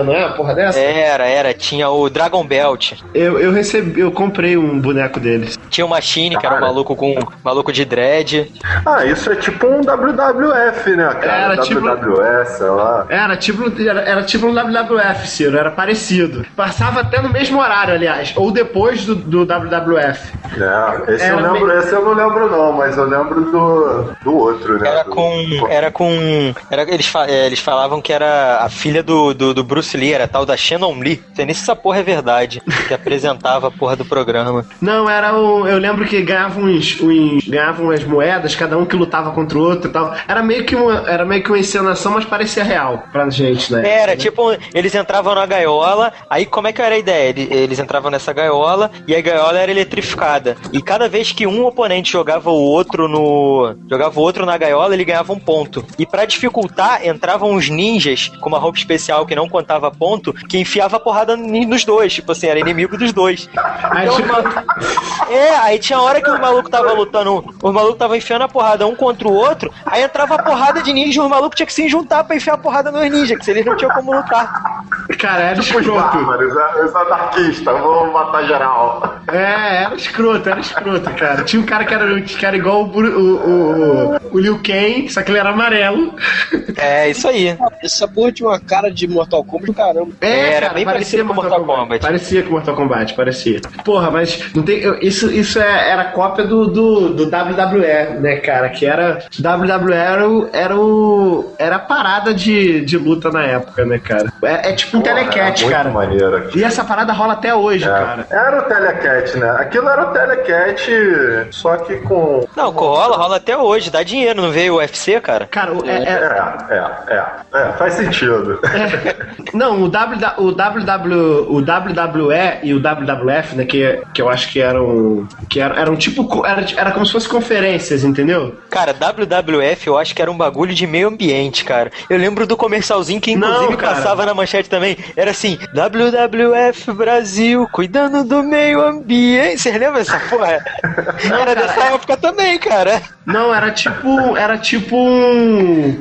não é? Uma porra dessa? Era, era. Tinha o Dragon Belt. Eu, eu recebi, eu comprei um boneco deles. Tinha o Machine, que era um maluco com um maluco de dread. Ah, isso é tipo um W W F, né, cara? Era tipo... W W S, sei lá. Era tipo, era, era tipo um W W F, Ciro, era parecido. Passava até no mesmo horário, aliás, ou depois do, do W W F. É, esse Era eu lembro, meio... esse eu não lembro não, mas eu lembro do, do outro, né? Era do... com... Era com... Era, eles, fa, é, eles falavam que era a filha do, do, do Bruce Lee, era a tal da Shannon Lee. Não sei nem se essa porra é verdade, que apresentava a porra do programa. Não, era o... Eu lembro que ganhavam uns, uns... Ganhavam as moedas, cada um que lutava contra o outro e tal. Era meio que uma, era meio que uma encenação, mas parecia real pra gente, né? Era, né? Tipo, eles entravam na gaiola, aí como é que era a ideia? Eles entravam nessa gaiola e a gaiola era eletrificada. E cada vez que um oponente jogava o outro no... Jogava o outro na gaiola, ele ganhava um ponto. E pra dificultar, entravam uns ninjas com uma roupa especial que não contava ponto, que enfiava a porrada nos dois. Tipo assim, era inimigo dos dois. Então, uma... É, aí tinha hora que o maluco tava lutando, os malucos tava enfiando a porrada um contra o outro, aí entrava a porrada de ninja e os malucos tinham que se juntar pra enfiar a porrada nos ninjas, que eles não tinham como lutar. Cara, era tipo escroto. Os anarquistas, vamos matar geral. É, era escroto, era escroto, cara. Tinha um cara que era, que era igual o, o, o, o Liu Kang, só que ele era amarelo. É, isso aí. Essa porra tinha uma cara de Mortal Kombat do caramba. É, era cara, bem parecido com Mortal Kombat. Kombat. Parecia com Mortal Kombat, parecia. Porra, mas não tem, eu, isso, isso é, era cópia do, do, do W W E, né, cara? Que era... W W E era o... Era, o, era a parada de, de luta na época, né, cara? É, é tipo um Porra, telecat, era cara. Muito maneiro aqui. E essa parada rola até hoje, é. cara. Era o telecat, né? Aquilo era o telecat, só que com... Não, rola, rola até hoje. Dá dinheiro, não veio o U F C, cara? Cara, é... É, é, é, é, é faz sentido. É. Não, o, w, o, W W, o W W E e o W W F, né, que, que eu acho que eram... Que eram, eram tipo... Era, era como se fossem conferências, entendeu? Cara, W W F eu acho que era um bagulho de meio ambiente, cara. Eu lembro do comercialzinho que inclusive Não, passava na manchete também. Era assim, W W F Brasil, cuidando do meio ambiente. Vocês lembram dessa porra? Não, era cara, dessa época também, cara. Não, era tipo... Era tipo um...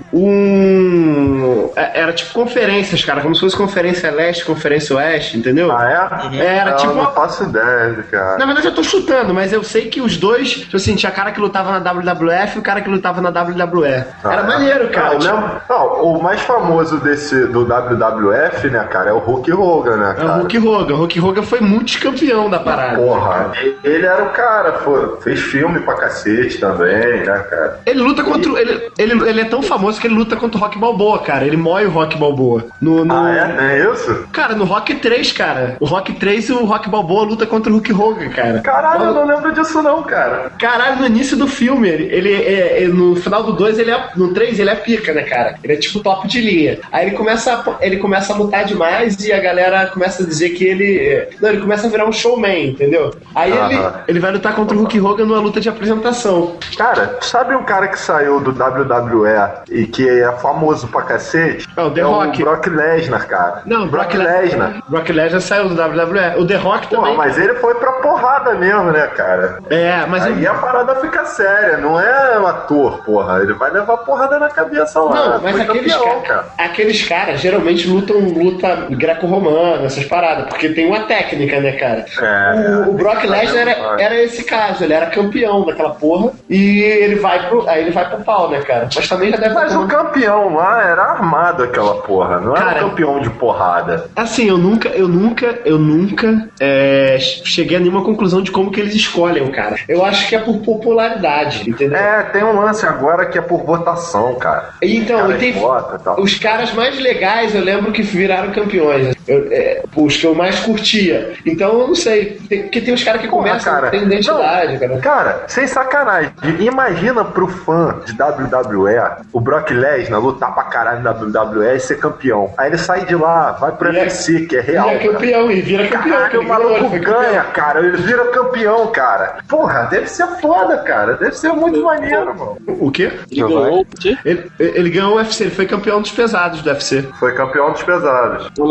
Um... Era tipo conferências, cara. Como se fosse conferência leste, conferência oeste, entendeu? Ah, é? Uhum. Era eu tipo... não faço ideia, cara. Na verdade eu tô chutando, mas eu sei que os dois... Tipo assim, tinha cara que lutava na W W F e o cara que lutava na W W E. Ah, era é? maneiro, cara. Não, tipo... não, não, o mais famoso desse, do W W F, né, cara, é o Hulk Hogan, né, cara? É o Hulk Hogan. O Hulk Hogan foi multicampeão da parada. Porra, ele era o cara, foi, fez filme pra cacete também, né, cara? Ele luta contra... E... Ele, ele, ele é tão famoso que ele luta contra o Rock Balboa, cara. Ele moe o Rock Balboa. No, no... Ah, é? É isso? Cara, no Rock três, cara. O Rock três e o Rock Balboa luta contra o Hulk Hogan, cara. Caralho, eu não lembro disso não, cara. Caralho, no início do filme, ele, ele é, é, no final do dois, ele é, no três, ele é pica, né, cara? Ele é tipo top de linha. Aí ele começa, a, ele começa a lutar demais e a galera começa a dizer que ele... Não, ele começa a virar um showman, entendeu? Aí uh-huh. ele, ele vai lutar contra o Hulk Hogan numa luta de apresentação. Cara, sabe um cara que saiu do W W E e que é famoso pra cacete? É o The é Rock. O Brock Lesnar, cara. Não, Brock, Brock Lesnar. Brock Lesnar saiu do W W E. O The Rock também. Pô, mas ele foi pra porrada mesmo, né, cara? É, mas... Aí eu... a parada fica séria, não é um ator, porra. Ele vai levar porrada na cabeça lá. Não, mas aqueles, campeão, cara, aqueles caras geralmente lutam luta greco-romana, essas paradas, porque tem uma técnica, né, cara? É, o, o Brock Lesnar era, era esse caso, ele era campeão daquela porra e ele vai pro, aí ele vai pro pau, né, cara? Mas também já deve... Mas o campeão lá era armado aquela porra, não cara, era um campeão de porrada. Assim, eu nunca, eu nunca, eu nunca é, cheguei a nenhuma conclusão de como que eles escolhem o cara. Eu acho que é por popularidade, entendeu? É, tem um lance agora que é por votação, cara. Então, cara e tem, vota, tal. Os caras mais legais, eu lembro que viraram campeões. Eu, é, os que eu mais curtia. Então, eu não sei. Tem, porque tem os caras que Porra, começam cara, a ter identidade, não, cara. Cara, sem sacanagem. Imagina pro fã de W W E o Brock Lesnar lutar pra caralho no W W E e ser campeão. Aí ele sai de lá, vai pro U F C, que é real. E é campeão, e vira campeão. Caralho, o maluco ganha, cara. Ele vira campeão, cara. Porra, deve ser foda, cara. Deve ser muito maneiro, mano. O quê? Ele ganhou, ele, ele ganhou o U F C, ele foi campeão dos pesados do U F C. Foi campeão dos pesados. O nome dele Aqui,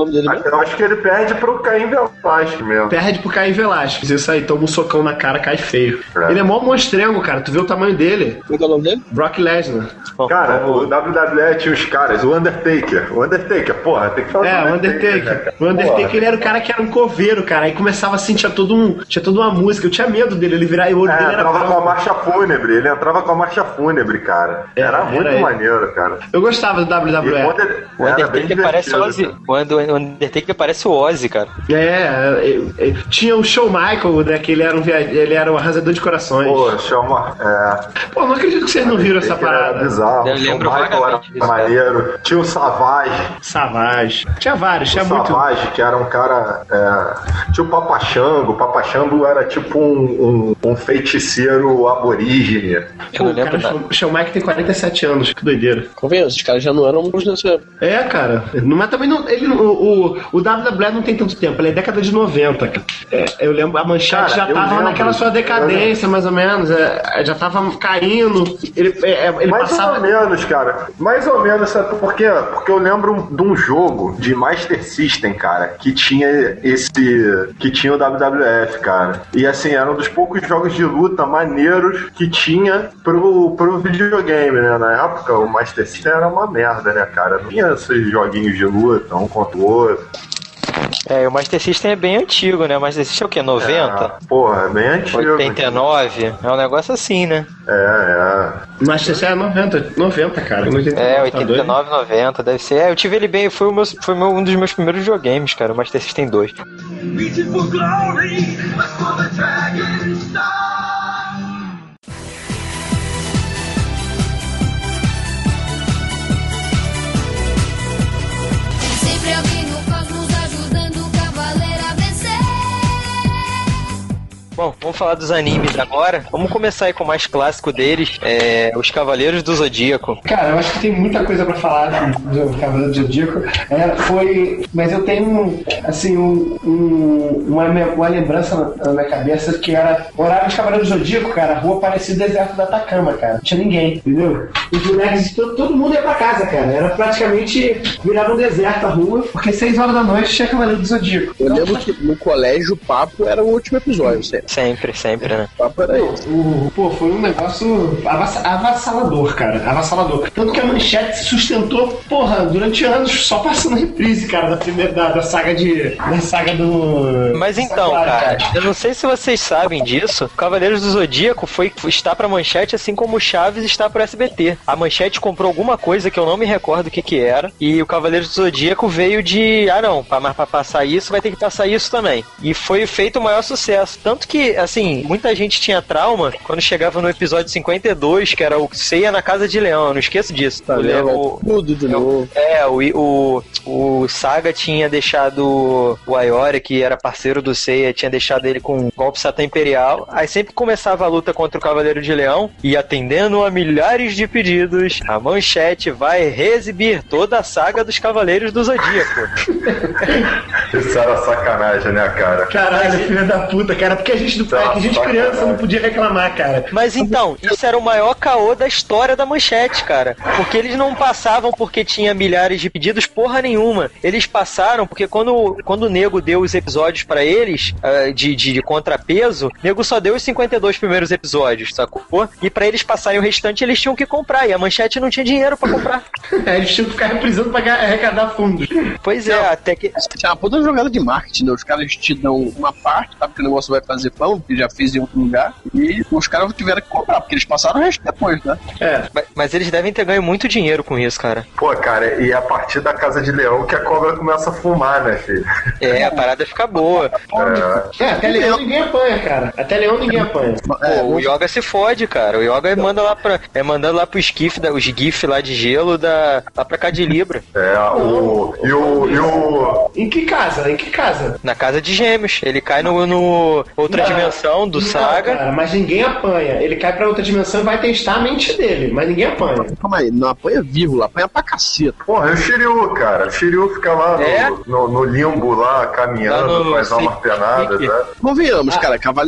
eu acho que ele perde pro Caim Velasquez mesmo. Perde pro Caim Velasquez. Isso aí, toma um socão na cara, cai feio. É. Ele é mó monstrengo, cara. Tu vê o tamanho dele. Qual é o nome dele? Brock Lesnar. Cara, o W W E tinha os caras, o Undertaker. O Undertaker, porra, tem que falar É, o Undertaker. né, O Undertaker, porra. ele era o cara que era um coveiro, cara. Aí começava assim, tinha todo um. Tinha toda uma música. Eu tinha medo dele, ele virar. O olho É, dele era entrava branco. com a marcha fúnebre, ele entrava com a marcha fúnebre, cara. É, Era era muito ele. maneiro, cara. Eu gostava do W W E E. quando ele- O era bem Undertaker parece o divertido, Ozzy. O Und- o Undertaker parece o Ozzy, cara. É, é, é, tinha o Shawn Michael, né? Que ele era um via... ele era um arrasador de corações. Pô, chama. É. Pô, não acredito que vocês não viram essa Undertaker era parada. bizarro. Eu O Shawn lembro Michael era vagamente disso, maneiro. Tinha o Savage. Savage. Tinha vários, tinha O muito. Savage, que era um cara. É, tinha o Papachango. O Papachango era tipo um, um, um feiticeiro aborígene. Eu Pô, não o lembro cara, nada. o Shawn Michael tem quarenta e sete anos, que doideira. Convenhamos, os caras já não eram bons nessa época. É, cara. Não- Mas também não. Ele, não- o, o W W E não tem tanto tempo, ele é década de noventa, cara. É, eu lembro, a manchete Cara, já eu tava lembro, naquela sua decadência, mais ou menos. É, já tava caindo. Ele, é, ele Mais passava. ou menos, cara. Mais ou menos, sabe por quê? Porque eu lembro de um jogo de Master System, cara, que tinha esse. que tinha o W W F, cara. E assim, era um dos poucos jogos de luta maneiros que tinha pro, pro videogame, né? Na época, o Master System era uma merda, né, cara? Não tinha esses joguinhos de luta, um contra o outro. É, o Master System é bem antigo, né? O Master System é o quê? noventa? É, porra, é bem antigo. oitenta e nove? É um negócio assim, né? É, é. Mas isso é noventa, noventa, cara. É, oitenta e nove, noventa, deve ser. É, eu tive ele bem, foi, o meu, foi meu- um dos meus primeiros videogames, cara, o Master System dois. Reaching for glory, but for the dragon star. Sempre alguém no cosmos ajudando o cavaleiro a vencer. Bom, vamos falar dos animes agora. Vamos começar aí com o mais clássico deles, é, Os Cavaleiros do Zodíaco. Cara, eu acho que tem muita coisa pra falar do Cavaleiro do Zodíaco. É, foi. Mas eu tenho, assim, um, um- uma, uma lembrança na, na minha cabeça que era o horário dos Cavaleiros do Zodíaco, cara. A rua parecia o deserto da Atacama, cara. Não tinha ninguém, entendeu? Os bonecos, todo, todo mundo ia pra casa, cara. Era praticamente virava um deserto a rua, porque seis horas da noite tinha Cavaleiro do Zodíaco. Eu lembro que no colégio o papo era o último episódio, sempre. Sempre, sempre, né? O papo era esse. O, pô, foi um negócio avassa- avassalador, cara. Avassalador. Tanto que a manchete se sustentou, porra, durante anos só passando reprise, cara, da primeira da, da saga de. Da saga do. Mas então, Sakura, cara, eu não sei se vocês sabem disso. Cavaleiros do Zodíaco foi, está pra Manchete, assim como o Chaves está pro S B T. A Manchete comprou alguma coisa que eu não me recordo o que que era, e o Cavaleiros do Zodíaco veio de, ah não, pra, mas pra passar isso vai ter que passar isso também. E foi feito o maior sucesso. Tanto que, assim, muita gente tinha trauma quando chegava no episódio cinquenta e dois, que era o Ceia na Casa de Leão. Eu não esqueço disso. Tá, Eu lembro- tudo de novo. É, o, o, o Saga tinha deixado o Ayori, que era parceiro do Seiya, tinha deixado ele com um golpe Satã Imperial. Aí sempre começava a luta contra o Cavaleiro de Leão, e atendendo a milhares de pedidos, a Manchete vai reexibir toda a saga dos Cavaleiros do Zodíaco. Isso era sacanagem, né, cara? Caralho, filha da puta, cara. Porque a gente, do, Tá, a gente tá, criança cara. não podia reclamar, cara. Mas então, isso era o maior caô da história da Manchete, cara. Porque eles não passavam porque tinha milhares de pedidos, porra nenhuma. Eles passaram porque quando, quando o Nego deu os episódios pra eles, ah, de, de, de contrapeso, o Nego só deu os cinquenta e dois primeiros episódios, sacou? E pra eles passarem o restante, eles tinham que comprar. E a Manchete não tinha dinheiro pra comprar. É, eles tinham que ficar reprisando pra ga- arrecadar fundos. Pois é, até que... Isso é uma puta jogada de marketing, né? Os caras te dão uma parte, sabe que o negócio vai fazer pão, que já fez em outro lugar, e os caras tiveram que comprar, porque eles passaram o resto depois, né? É. Mas, mas eles devem ter ganho muito dinheiro com isso, cara. Pô, cara, e a partir da Casa de Leão que a cobra começa a fumar, né, filho? É, a parada fica boa. É. É, até leão ninguém apanha, cara. Até leão ninguém apanha. Pô, o Yoga se fode, cara. O Yoga manda lá pra, é mandando lá pro esquife, da, os GIF lá de gelo da, lá pra cá de Libra. É, o. E o. E o. Em que casa? Em que casa? Na casa de Gêmeos. Ele cai no, no outra Não, dimensão do não, Saga. Cara, mas ninguém apanha. Ele cai pra outra dimensão e vai testar a mente dele, mas ninguém apanha. Calma aí, não apanha vírgula, apanha pra caceta. Porra, e o Shiryu, cara. O Shiryu fica lá no, É? no, no limbo lá, caminhando Lá no com as almas Sim. penadas, Sim. né? Convenhamos, cara, Cavaleiros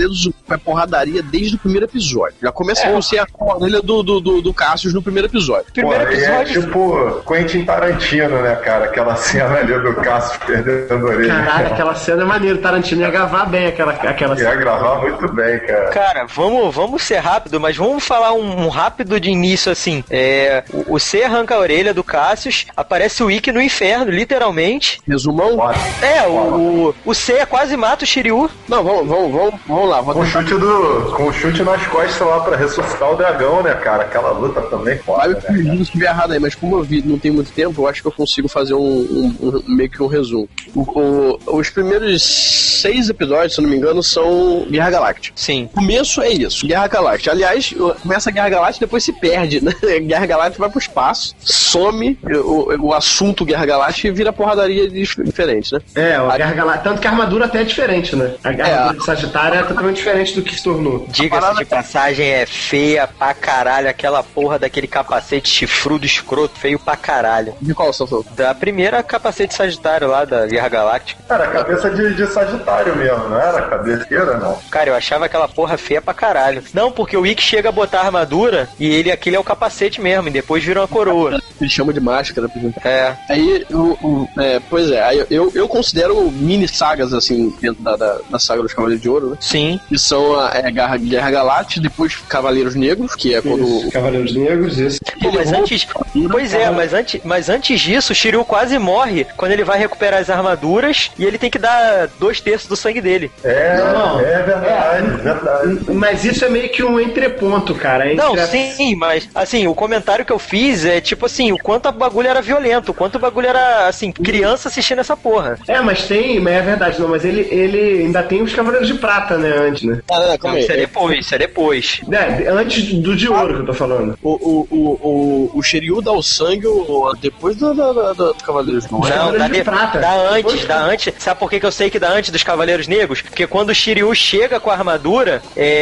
é porradaria desde o primeiro episódio. Já começa é. com você a orelha do, do, do, do Cassius no primeiro episódio. Primeiro Pô, episódio... É tipo Quentin Tarantino, né, cara? Aquela cena ali do Cassius perdendo a orelha. Caralho, aquela cena é maneiro. Tarantino ia gravar bem aquela, aquela cena. Ia gravar muito bem, cara. Cara, vamos, vamos ser rápido, mas vamos falar um, um rápido de início, assim. É, o, o C arranca a orelha do Cassius, aparece o Ikki no inferno, literalmente. Resumão? É, o, o, o C quase mata o Shiryu. Não, vamos, vamos, vamos, vamos lá. Vamos com, tentar... chute do, com o chute nas costas lá pra ressuscitar o dragão, né, cara? Aquela luta também foda, né, cara? Se estiver errado aí, mas como eu vi, não tem muito tempo, eu acho que eu consigo fazer um, um, um meio que um resumo. O, o, os primeiros seis episódios, se eu não me engano, são Guerra Galáctica. Sim. O começo é isso, Guerra Galáctica. Aliás, começa a Guerra Galáctica e depois se perde, né? Guerra Galáctica vai pro espaço, some o, o assunto Guerra Galáctica e vira porradaria diferente, né? É, o Guerra Galáctica, tanto que a armadura até é diferente, né? A armadura é, de Sagitário é totalmente diferente do que se tornou. Diga-se de passagem, é feia pra caralho, aquela porra daquele capacete chifrudo escroto, feio pra caralho. De qual você falou? Da primeira capacete Sagitário lá, da Guerra Galáctica. Era a cabeça de, de Sagitário mesmo, não era a cabeceira, não? Cara, eu achava aquela porra feia pra caralho. Não, porque o Ikki chega a botar a armadura e ele, aquele é o capacete mesmo, e depois vira uma coroa. Ele chama de máscara. É. Aí, o, o, é, pois é, aí eu, eu considero mini sagas, assim, dentro da, da, da saga dos Cavaleiros de Ouro, né? Sim. Que são a é, Guerra, Guerra Galáctica, depois Cavaleiros Negros, que é quando... Isso, Cavaleiros Negros, isso. Pô, mas antes... Pois é, mas antes, mas antes disso, o Shiryu quase morre quando ele vai recuperar as armaduras e ele tem que dar dois terços do sangue dele. É, não, é verdade, é verdade. Mas isso é meio que um entreponto, cara. Entre não, a... sim, mas, assim, o comentário que eu fiz é tipo assim, o quanto o bagulho era violento, o quanto o bagulho era, assim, criança assistindo essa porra. É, mas tem, mas é verdade, não, mas ele, ele ainda tem os Cavaleiros de Prata, né, antes, né? Ah, não, não, isso é depois, isso é depois. É, antes do de ouro que eu tô falando. O, o, o, o, o Shiryu dá o sangue depois do, do, do, do Cavaleiros Negros. Não, dá, de de, prata. dá antes, depois dá antes. Sabe por que, que eu sei que dá antes dos Cavaleiros Negros? Porque quando o Shiryu chega com a armadura,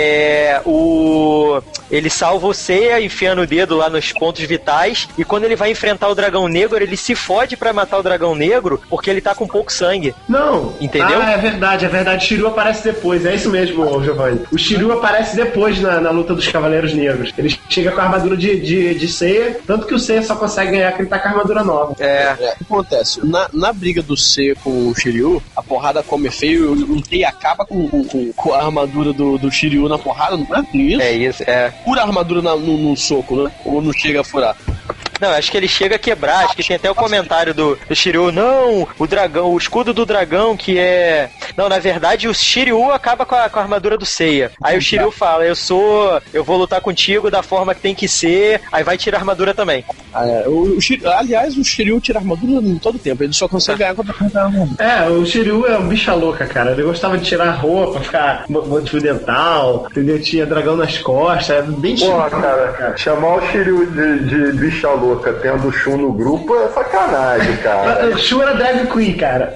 é, o... ele salva o Seiya, enfiando o dedo lá nos pontos vitais, e quando ele vai enfrentar o Dragão Negro, ele se fode pra matar o Dragão Negro, porque ele tá com pouco sangue. Não. Entendeu? Ah, é verdade, é verdade. O Shiryu aparece depois, é isso mesmo, Giovanni. O Shiryu aparece depois na, na luta dos Cavaleiros Negros. Ele chega com a armadura de, de, de Seiya, tanto que o Seiya só consegue ganhar porque ele tá com a armadura nova. É. é. O que acontece? Na, na briga do Seiya com o Shiryu, a porrada come feio e o Seiya acaba com, com, com a armadura do, do Shiryu na porrada, não é isso? É isso, é. Fura a armadura na, no, no soco, né? Ou não chega a furar. Não, acho que ele chega a quebrar, acho que tem até o comentário do, do Shiryu, não, o dragão, o escudo do dragão que é... Não, na verdade o Shiryu acaba com a, com a armadura do Seiya. Aí o Shiryu fala, eu sou, eu vou lutar contigo da forma que tem que ser, aí vai tirar a armadura também. Ah, é, o, o Shiryu, aliás, o Shiryu tira a armadura em todo tempo, ele só consegue ganhar quando a armadura. É, o Shiryu é um bicha louca, cara, ele gostava de tirar a roupa, ficar fio dental, entendeu? Tinha dragão nas costas, é bem chique. Porra, cara, cara, chamar o Shiryu de, de bicha louca tendo o Shun no grupo é sacanagem, cara. O Shun era drag queen, cara.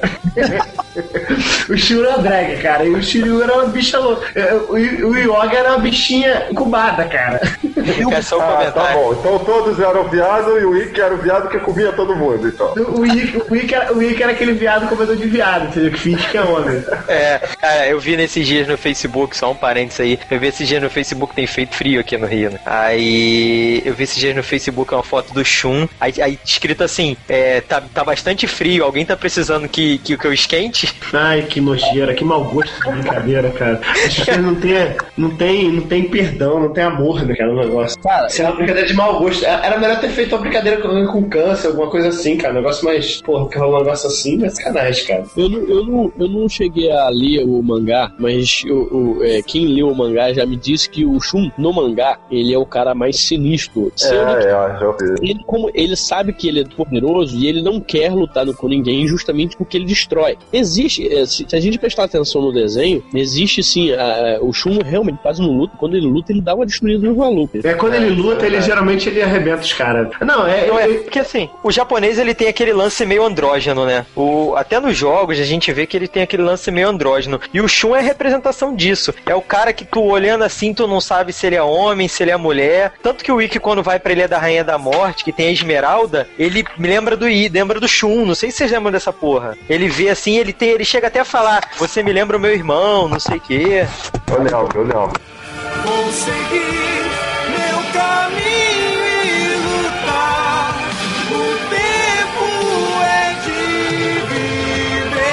O Shun era drag, cara. E o Shiryu era uma bicha louca. O Yoga era uma bichinha incubada, cara. Ah, tá bom. Então todos eram viado e o Ikki era o viado que comia todo mundo, então. O Ikki, o Ikki, era, o Ikki era aquele viado comedor de viado, entendeu? Que finge que é homem. É, cara, eu vi nesses dias no Facebook, só um parênteses aí, eu vi esses dias no Facebook, tem feito frio aqui no Rio, né? Aí eu vi esses dias no Facebook uma foto do Shun, aí, aí escrito assim, é, tá, tá bastante frio, alguém tá precisando que, que, que eu esquente? Ai, que nojeira, que mau gosto de brincadeira, cara. As pessoas não tem, não tem, não tem perdão, não tem amor naquele negócio. Cara, isso é uma brincadeira de mau gosto. Era melhor ter feito uma brincadeira com, com câncer, alguma coisa assim, cara. Um negócio mais, porra, que rola um negócio assim, é sacanagem, cara. Eu não, eu, não, eu não cheguei a ler o mangá, mas eu, eu, é, quem leu o mangá já me disse que o Shun, no mangá, ele é o cara mais sinistro. É, é, eu já ele, como ele sabe que ele é poderoso e ele não quer lutar com ninguém justamente porque ele destrói. Existe, se a gente prestar atenção no desenho, existe sim, a, a, o Shun realmente quase não luta, quando ele luta ele dá uma destruída no maluco. É, quando ele luta, ele geralmente ele arrebenta os caras. Não, é, não é, porque assim, o japonês ele tem aquele lance meio andrógeno, né? O, até nos jogos a gente vê que ele tem aquele lance meio andrógeno. E o Shun é a representação disso. É o cara que tu olhando assim, tu não sabe se ele é homem, se ele é mulher. Tanto que o Ikki, quando vai pra Ilha da Rainha da Morte, que tem a Esmeralda, ele me lembra do I, lembra do Shun. Não sei se vocês lembram dessa porra. Ele vê vê assim, ele, tem, ele chega até a falar, você me lembra o meu irmão, não sei o quê. Eu lembro, eu lembro. Vou seguir meu caminho e lutar. O tempo é de viver.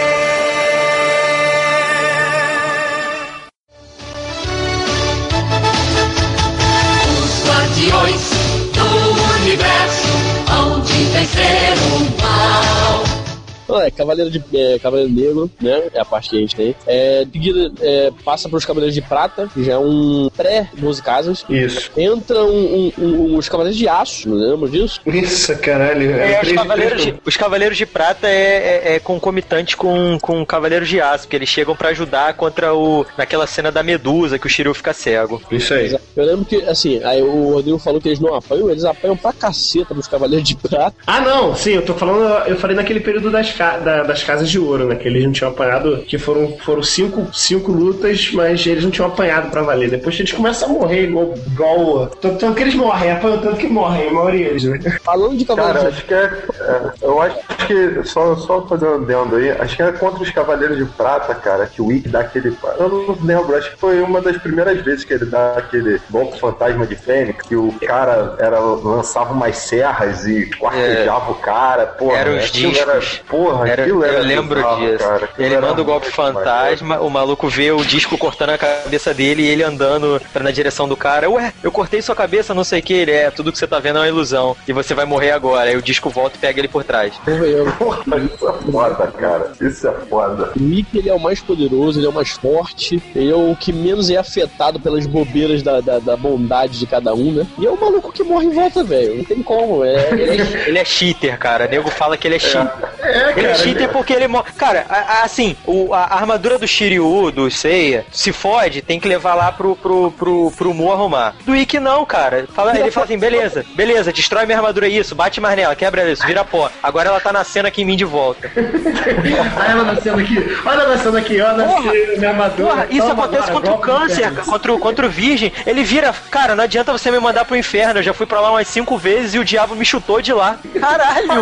Os guardiões do universo hão de vencer o mal. Não, é Cavaleiro de é, Cavaleiro Negro, né? É a parte que a gente tem. É, seguida, é, passa para os Cavaleiros de Prata, que já é um pré-doze casas. Isso. Entra um, um, um, os Cavaleiros de Aço, não lembra disso? Isso, caralho. É, É, os, cavaleiros de, os Cavaleiros de Prata é, é, é concomitante com, com Cavaleiros de Aço, porque eles chegam pra ajudar contra o... naquela cena da Medusa, que o Shiryu fica cego. Isso aí. Eu lembro que, assim, aí o Rodrigo falou que eles não apanham, eles apanham pra caceta dos Cavaleiros de Prata. Ah, não, sim, eu tô falando, eu falei naquele período das, ca- da- das casas de ouro, né? Que eles não tinham apanhado, que foram, foram cinco, cinco lutas, mas eles não tinham apanhado pra valer. Depois eles começam a morrer igual. igual tanto, tanto que eles morrem, apanham tanto que morrem, a maioria deles, né? Falando de Cavaleiros Cara, de acho que é, é. Eu acho que. Só, só fazendo um adendo aí, acho que é contra os Cavaleiros de Prata, cara, que o Ikki dá aquele. Eu não lembro, acho que foi uma das primeiras vezes que ele dá aquele golpe fantasma de Fênix, que o cara era, lançava umas serras e quartejava é. o cara, porra. Era os discos. Era, porra, era, aquilo era eu lembro bizarro, disso. Cara, ele manda o golpe fantasma, o maluco vê o disco cortando a cabeça dele e ele andando pra, na direção do cara. Ué, eu cortei sua cabeça, não sei o que. Ele é, tudo que você tá vendo é uma ilusão. E você vai morrer agora. Aí o disco volta e pega ele por trás. Porra, isso é foda, cara. Isso é foda. O Ikki, ele é o mais poderoso, ele é o mais forte, ele é o que menos é afetado pelas bobeiras da, da, da bondade de cada um, né? E é o maluco que morre em volta, velho. Não tem como. É, ele, é... ele é cheater, cara. O nego fala que ele é cheater. É, é, ele cara, é cheater porque ele morre. Cara, a, a, assim, o, a, a armadura do Shiryu, do Seiya, se fode, tem que levar lá pro, pro, pro, pro Mu arrumar. Do Ikki não, cara. Fala, ele fala assim, beleza, beleza, destrói minha armadura, isso, bate mais nela, quebra isso, vira pó. Agora ela tá nascendo aqui em mim de volta. Olha ela nascendo aqui, olha ela nascendo aqui, olha nascendo minha armadura. Porra, isso Toma, acontece contra o câncer, contra o, contra o virgem. Ele vira, cara, não adianta você me mandar pro inferno, eu já fui pra lá umas cinco vezes e o diabo me chutou de lá. Caralho!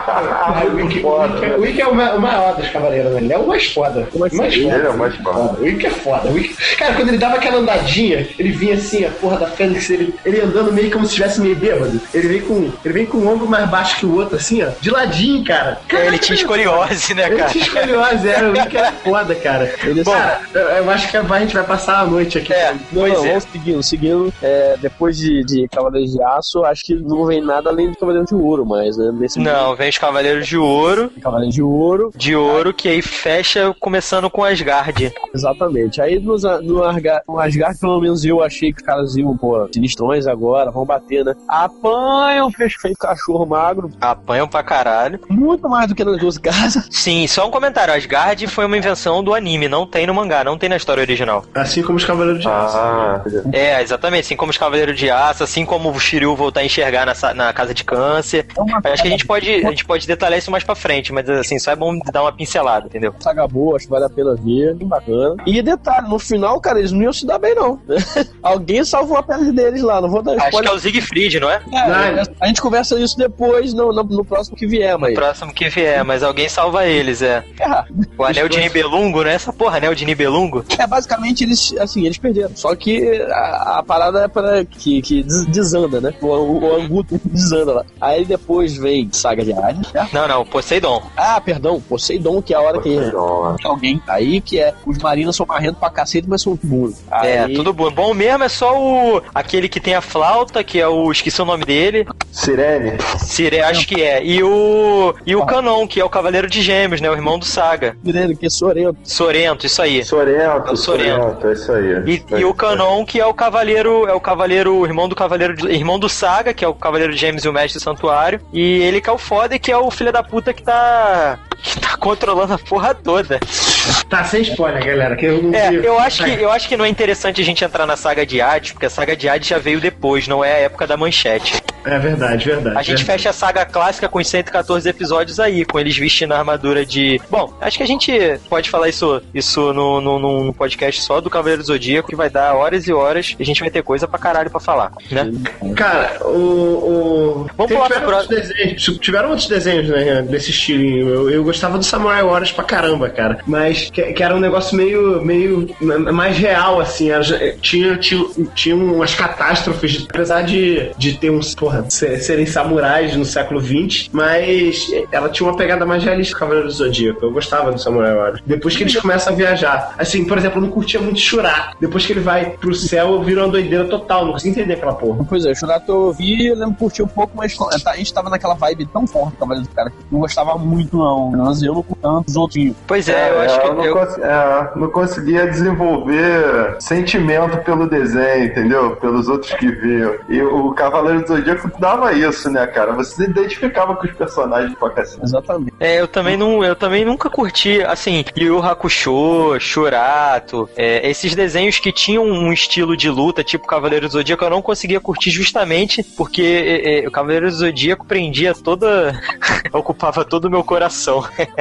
Ah, o Ikki o Ikki é o maior dos cavaleiros, né? Ele é o mais foda. O mais foda. Ele é o mais foda. O Ikki é foda. O Ikki... Cara, quando ele dava aquela andadinha, ele vinha assim, a porra da Fênix, ele, ele andando meio como se estivesse meio bêbado. Ele vem com ele vem com um ombro mais baixo que o outro, assim, ó, de ladinho, cara. Caraca, é, ele tinha escoliose, né, cara? Ele tinha escoliose, era. O Ikki era foda, cara. Ele, Bom, cara, eu, eu acho que a gente vai passar a noite aqui. É, não, não, é. Vamos seguindo, seguindo. É, depois de, de Cavaleiros de Aço, acho que não vem nada além de Cavaleiros de Ouro, mas, né? Nesse não, momento. Vem os Cavaleiros de Ouro. Cavaleiros de Ouro. De Ouro, que aí fecha começando com Asgard. Exatamente. Aí no, no, Asgard, no Asgard, pelo menos eu achei que os caras iam, pô, sinistrões agora, vão bater, né? Apanham, fecho feito cachorro magro. Apanham pra caralho. Muito mais do que nas duas casas. Sim, só um comentário. Asgard foi uma invenção do anime, não tem no mangá, não tem na história original. Assim como os Cavaleiros de Aço. Ah, é, exatamente. Assim como os Cavaleiros de Aço, assim como o Shiryu voltar a enxergar na, na Casa de Câncer. É acho que a gente, pode, a gente pode detalhar isso mais pra frente, mas assim, só é bom dar uma pincelada, entendeu? Saga boa, acho que vale a pena ver, bem bacana. E detalhe, no final, cara, eles não iam se dar bem, não. Alguém salvou a pele deles lá, não vou dar spoiler. Acho que é o Siegfried, não é? É, não, a gente conversa isso depois, no, no, no próximo que vier, mas... No próximo que vier, mas alguém salva eles, é. é o anel de Nibelungo, né? Essa porra, anel de Nibelungo? É, basicamente, eles, assim, eles perderam. Só que a, a parada é para que, que desanda, né? O, o, o Anguto desanda lá. Aí depois vem Saga de Hades. Né? Não, não, Poseidon. Ah, perdão, Poseidon, que é a hora Poseidon. que alguém aí, que é, os marinos são marrentos pra cacete, mas são burros. É, tudo bom. Bom mesmo é só o, aquele que tem a flauta, que é o, esqueci o nome dele. Sirene. Sirene, acho que é. E o, e o Canon, que é o Cavaleiro de Gêmeos, né? O irmão do Saga. Sirene, que é Sorento. Sorento, isso aí. Sorento, é o Sorento. Sorento, é isso aí. E, é. e o Canon, que é o Cavaleiro, é o Cavaleiro, o irmão do Cavaleiro, irmão do Saga, que é o Cavaleiro de Gêmeos e o Mestre do Santuário. E ele que é o foda e que é o filho da puta que tá, que tá controlando a porra toda. Tá sem spoiler, galera. Que eu, não é, eu acho que eu acho que não é interessante a gente entrar na Saga de Hades, porque a Saga de Hades já veio depois, não é a época da Manchete. É verdade, verdade. A gente verdade. fecha a saga clássica com os cento e catorze episódios aí, com eles vestindo a armadura de... Bom, acho que a gente pode falar isso, isso no, no, num podcast só do Cavaleiro do Zodíaco, que vai dar horas e horas, e a gente vai ter coisa pra caralho pra falar, né? Cara, o... o... Vamos Tem, falar tiveram, pro outros desenhos, tiveram outros desenhos, né, desse estilo. Eu, eu gostava do Samurai Warriors pra caramba, cara. Mas que, que era um negócio meio, meio mais real, assim. Era, tinha, tinha, tinha umas catástrofes, apesar de, de ter uns, porra, serem samurais no século vinte, mas ela tinha uma pegada mais realista do Cavaleiro do Zodíaco. Eu gostava do Samurai Warriors. Depois que eles começam a viajar, assim, por exemplo, eu não curtia muito Shura. Depois que ele vai pro céu, eu viro uma doideira total. Não consigo entender aquela porra. Pois é, o Shurato eu vi, eu lembro que curti um pouco, mas a gente tava naquela vibe tão forte do Cavaleiro do cara que não gostava muito, não. Mas eu não curto tanto os outros. Pois é, eu acho que eu não, eu... cons- é, não conseguia desenvolver sentimento pelo desenho, entendeu? Pelos outros que viam. E o Cavaleiro do Zodíaco dava isso, né, cara? Você se identificava com os personagens pra cacete. Exatamente. É, eu também, não, eu também nunca curti, assim, Yu Yu Hakusho, Shurato, é, esses desenhos que tinham um estilo de luta, tipo Cavaleiro do Zodíaco, eu não conseguia curtir justamente porque é, é, o Cavaleiro do Zodíaco prendia toda... ocupava todo o meu coração.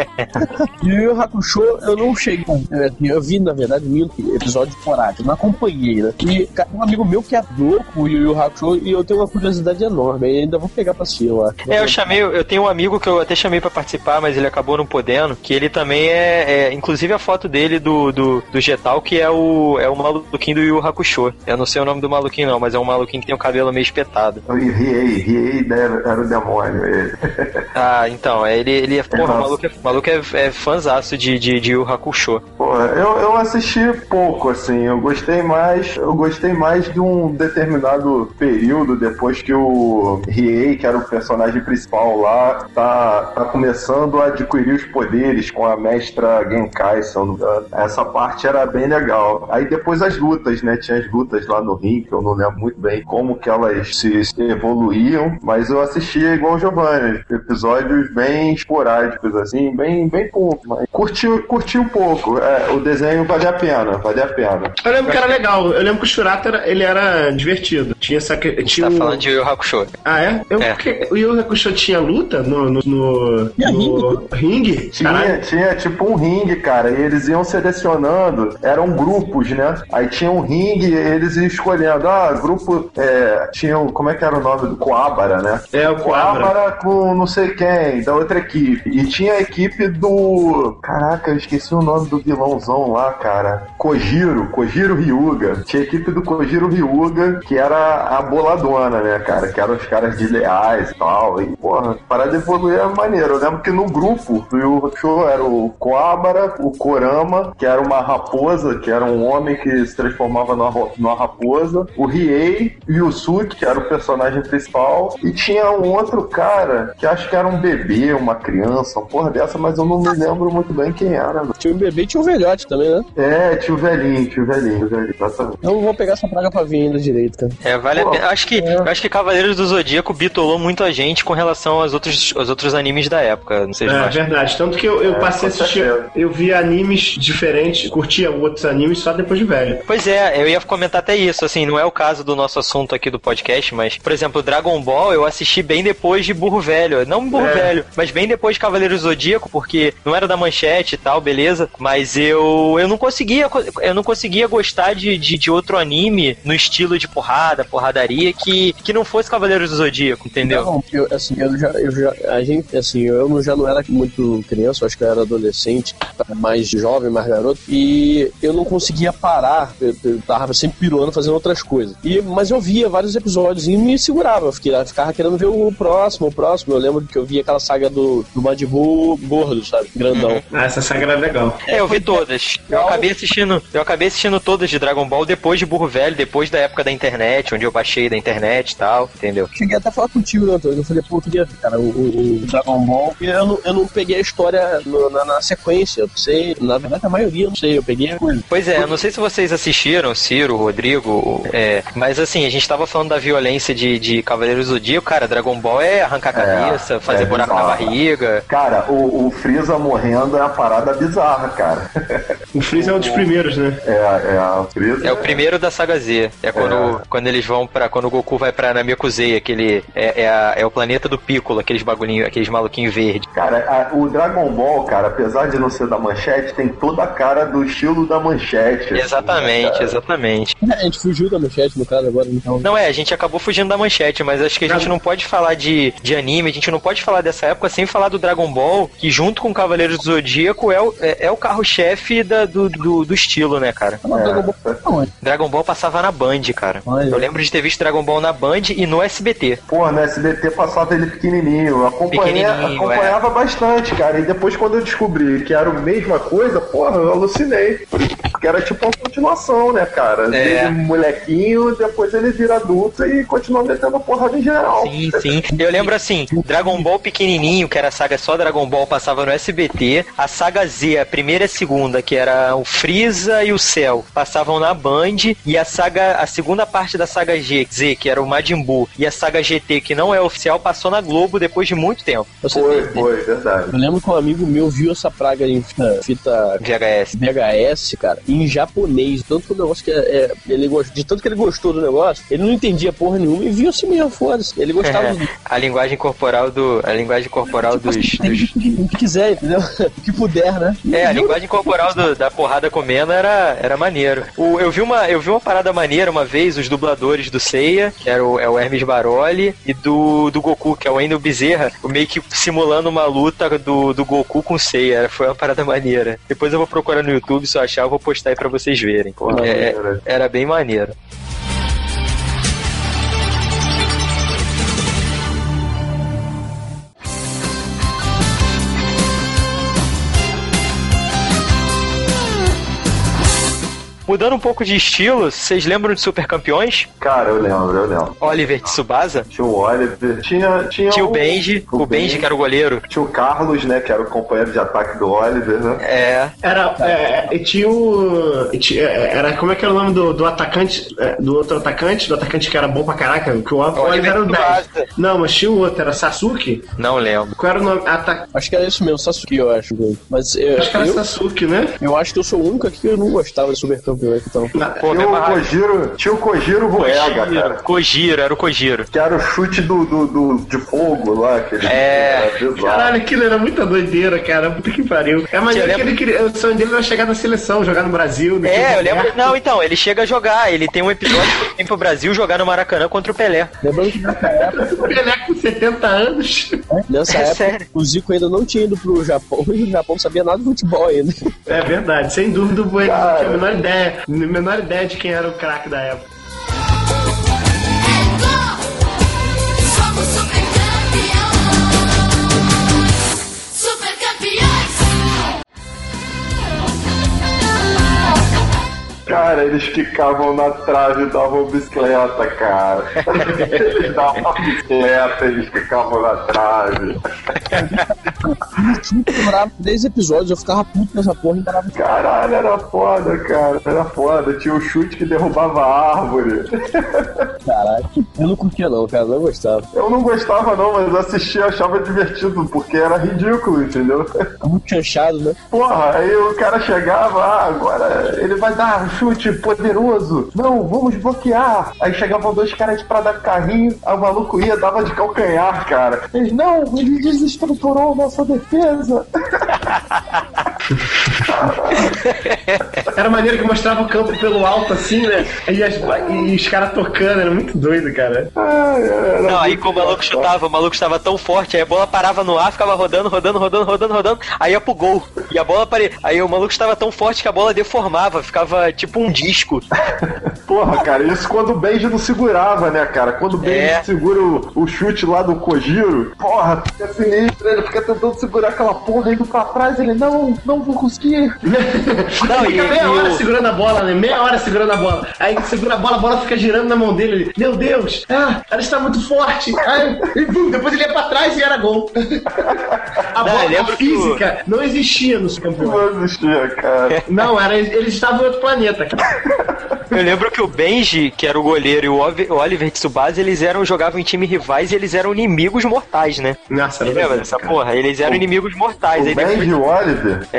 E o Yu Yu Hakusho eu não cheguei. Eu vi, na verdade, mil episódios esporádicos, não acompanhei, né? E um amigo meu que é louco o Yu Yu Hakusho e eu tenho uma curiosidade enorme, e ainda vou pegar pra assistir, eu acho. É, eu chamei, eu tenho um amigo que eu até chamei pra participar, mas ele acabou não podendo, que ele também é, é inclusive a foto dele do, do, do Getal, que é o, é o maluquinho do Yu Yu Hakusho. Eu não sei o nome do maluquinho não, mas é um maluquinho que tem o cabelo meio espetado. O Riei, Riei era o demônio, ele. Ah, então, ele, ele é, porra, o maluco é, maluco é, é fãzaço de, de, de Yu Yu Hakusho. Porra, eu, eu assisti pouco, assim, eu gostei mais, eu gostei mais de um determinado período depois que o Riei, que era o personagem principal lá, tá, tá começando a adquirir os poderes com a mestra Genkai, se eu não me engano. Essa parte era bem legal. Aí depois as lutas, né, tinha as lutas lá no ringue, que eu não lembro muito bem como que elas se, se evoluíam, mas eu assistia igual o Giovanni, episódios bem esporádicos, assim, bem, bem pouco, mas curti, curti um pouco. É, o desenho valia a pena, valia a pena. Eu lembro que era legal, eu lembro que o Shurato era, ele era divertido. Tinha essa... Tinha tá um... falando de Yu Yu Hakusho. Ah, é? Eu, é. Porque o Yu Yu Hakusho tinha luta no, no, no, no ringue? Tinha, tinha tipo um ringue, cara, e eles iam selecionando, eram grupos, né? Aí tinha um ringue e eles iam escolhendo, ah, grupo, é, tinha, como é que era o nome do Coabara, né? É, o Coabara. Coabara com não sei quem, da outra equipe. E tinha a equipe do... Caraca, eu esqueci o nome do vilãozão lá, cara. Kojiro, Kojiro Ryuga. Tinha a equipe do Kojiro Ryuga, que era a boladona, né, cara? Que eram os caras de leais e tal. E, porra, parar de evoluir é maneiro. Eu lembro que no grupo do Yu Yu Hakusho era o Coabara, o Korama, que era uma raposa, que era um homem que se transformava numa, numa raposa, o Riei, o Yusuke, que era o personagem principal, e tinha um outro cara, que acho que era um bebê, uma criança, uma porra dessa, mas eu não me lembro muito bem quem era. Né? Tinha um bebê e tinha um velhote também, né? É, tinha o velhinho, tinha o velhinho, o velhinho, exatamente. Eu vou pegar essa praga pra vir ainda direito, cara. É, vale Pô, a pena. Acho que, é. acho que Cavaleiros do Zodíaco bitolou muito a gente com relação aos outros, aos outros animes da época. Não sei se É acha. verdade, tanto que eu, eu É, passei a assistir, certeza. eu vi animes diferentes, curtia outros animes só depois de velho. Pois é, eu ia comentar até isso, assim, não é o caso do nosso assunto aqui do podcast, mas, por exemplo, Dragon Ball eu assisti bem depois de Burro Velho, não Burro É. Velho, mas bem depois de Cavaleiros do Zodíaco, porque não era da Manchete e tal, beleza, mas eu eu não conseguia, eu não conseguia gostar de, de, de outro anime no estilo de porrada, porradaria, que, que não fosse Cavaleiros do Zodíaco, entendeu? Não, eu, assim, eu já, eu já, a gente, assim, eu não- já não era muito criança, eu acho que eu era adolescente, mais jovem, mais garoto, e eu não conseguia parar, eu, eu tava sempre piruando, fazendo outras coisas. E, mas eu via vários episódios e me segurava, eu fiquei, ficava querendo ver o próximo, o próximo. Eu lembro que eu vi aquela saga do, do Majin Buu gordo, sabe? Grandão. Ah, essa saga era legal. É, eu vi todas. Eu acabei assistindo, eu acabei assistindo todas de Dragon Ball depois de Burro Velho, depois da época da internet, onde eu baixei da internet e tal, entendeu? Cheguei até a falar contigo, né, Antônio? Eu falei, pô, eu queria ver, cara, o, o- o Dragon Ball. E eu não, eu não peguei a história no- na, na sequência, eu não sei. Na verdade, a maioria, eu não sei. Eu peguei a coisa. Pois é, eu não sei se vocês assistiram, Ciro, Rodrigo, é, mas assim, a gente tava falando da violência de, de Cavaleiros do Zodíaco, cara, Dragon Ball é arrancar a cabeça, fazer é buraco na bizarro. barriga. Cara, o, o Freeza morrendo é uma parada bizarra, cara. O Freeza é um dos primeiros, né? É, é, o Freeza É o primeiro da saga Z. É quando, quando eles vão pra... Quando o Goku vai pra Namekusei, aquele... É, é, a- é o planeta do Piccolo, aqueles bagulhinhos, aqueles maluquinhos verdes. Cara, a- o Dragon Ball, cara, apesar de não ser da Manchete, tem toda a cara do estilo da Manchete. assim, Exatamente, cara. exatamente. A gente fugiu da manchete, no caso, agora, então. Não é, a gente acabou fugindo da manchete, mas acho que a gente não pode falar de, de anime, a gente não pode falar dessa época sem falar do Dragon Ball, que junto com Cavaleiros do Zodíaco é o, é, é o carro-chefe da- do, do, do estilo, né, cara? Não, Dragon Ball não, é. Dragon Ball passava na Band, cara. Olha. Eu lembro de ter visto Dragon Ball na Band e no S B T. Pô, no S B T passava ele pequenininho. Eu acompanhei, Pequenininho, acompanhava bastante, cara. E depois, quando eu descobri que era a mesma coisa, porra, eu alucinei. Porque era tipo uma continuação, né, cara? É. Ele molequinho, depois ele vira adulto e continua metendo porrada em geral. Sim, sim. Eu lembro assim, Dragon Ball pequenininho, que era a saga só Dragon Ball, passava no S B T. A saga Z, a primeira e a segunda, que era o Freeza e o Cell, passavam na Band. E a saga, a segunda parte da saga G, Z, que era o Majin Buu, e a saga G T, que não é oficial, passou na Globo depois de muito tempo. Você Foi, tem- foi, verdade. Eu lembro que um amigo meu viu essa praga em fita, fita V H S. V H S, cara, em japonês. Tanto que o negócio que é, é- ele gost... de tanto que ele gostou do negócio, ele não entendia porra nenhuma e viu assim mesmo, foda-se. Ele gostava do. A linguagem corporal do. A linguagem corporal dos. dos... O que quiser, entendeu? O que puder, né? É, a linguagem corporal do- da porrada comendo era, era maneiro. O, eu, vi uma, eu vi uma parada maneira uma vez, os dubladores do Seiya, que era o, é o Hermes Baroli, e do, do Goku, que é o Wendel Bezerra, meio que simulando uma luta do, do Goku com o Seiya. Foi uma parada maneira. Depois eu vou procurar no YouTube, se eu achar, eu vou postar aí pra vocês verem. Porra, É, maneiro. era bem maneiro. Mudando um pouco de estilo, vocês lembram de Super Campeões? Cara, eu lembro, eu lembro. Oliver Tsubasa? Tinha o Oliver, tinha, tinha Tinha o Benji, o Benji que era o goleiro. Tinha o Carlos, né, que era o companheiro de ataque do Oliver, né? É. Era, é, e tinha o. e tinha- era, como é que era o nome do, do atacante, é, do outro atacante, do atacante que era bom pra caraca, que o Oliver Oliver era o dez. Tsubasa. Não, mas tinha o outro, era Sasuke? Não lembro. Qual era o nome? Ata... Acho que era isso mesmo, Sasuke, eu acho. Mas eu, Acho que era eu, Sasuke, né? eu acho que eu sou o único aqui que eu não gostava de Super Campeões, então. Pô, Tinha mesmo o Kojiro, tinha o Kojiro Ruega, cara. Kojiro, era o Kojiro. Que era o chute do, do, do- de fogo lá, aquele. É. Era bizarro. Caralho, aquilo era muita doideira, cara. Puta que pariu. É maneiro Você que ele queria. O sonho dele era chegar na seleção, jogar no Brasil. no É, eu time lembro. aberto. Não, então, ele chega a jogar. Ele tem um episódio que ele vem pro Brasil jogar no Maracanã contra o Pelé. Lembrando que nessa época, O Pelé com setenta anos. nessa É época sério. o Zico ainda não tinha ido pro Japão e o Japão não sabia nada de futebol ainda. É verdade, sem dúvida o Bueno não Cara. tinha a menor ideia, a menor ideia de quem era o craque da época. Somos super campeões. Super campeões. Cara, eles ficavam na trave e davam bicicleta, cara. Eles davam bicicleta, eles ficavam na trave. Demorava dez episódios, eu ficava puto nessa porra e parava. Caralho, era foda, cara. Era foda. Tinha o chute que derrubava a árvore. Caralho, eu não curtia não, cara, não gostava. Eu não gostava não, mas assistia e achava divertido, porque era ridículo, entendeu? É muito chanchado, né? Porra, aí o cara chegava, ah, agora ele vai dar um chute poderoso. Não, vamos bloquear. Aí chegavam dois caras pra dar carrinho, aí o maluco ia, dava de calcanhar, cara. Eles, não, ele desestruturou nossa defesa. Era maneiro que mostrava o campo pelo alto assim, né? E, as- e os caras tocando, era muito doido, cara. Ai, era Não, aí muito como o maluco engraçado. chutava, o maluco estava tão forte, aí a bola parava no ar, ficava rodando, rodando, rodando, rodando, rodando, aí ia pro gol. E a bola pare... Aí o maluco estava tão forte que a bola deformava, ficava tipo um disco. Porra, cara, isso quando o Benji não segurava, né, cara? Quando o Benji É. segura o, o chute lá do Kojiro, porra, fica sinistro, ele fica tentando segurar aquela porra indo pra trás, ele, não, não vou conseguir. Não, e, Fica meia e hora o- segurando a bola, né? Meia hora segurando a bola. Aí segura a bola, a bola fica girando na mão dele. Ele, meu Deus, ah, ela está muito forte. Aí, e bum, depois ele ia pra trás e era gol. A Não, eu bola a lembro que física não existia nos campeões. Não existia, cara. Não, era, eles estavam em outro planeta, cara. Eu lembro que o Benji, que era o goleiro, e o Ov- o Oliver Tsubasa, eles eram, jogavam em time rivais e eles eram inimigos mortais, né? Nossa, Você lembra dessa porra? Eles eram O- inimigos mortais. O Aí Benji e depois... o Oliver, É,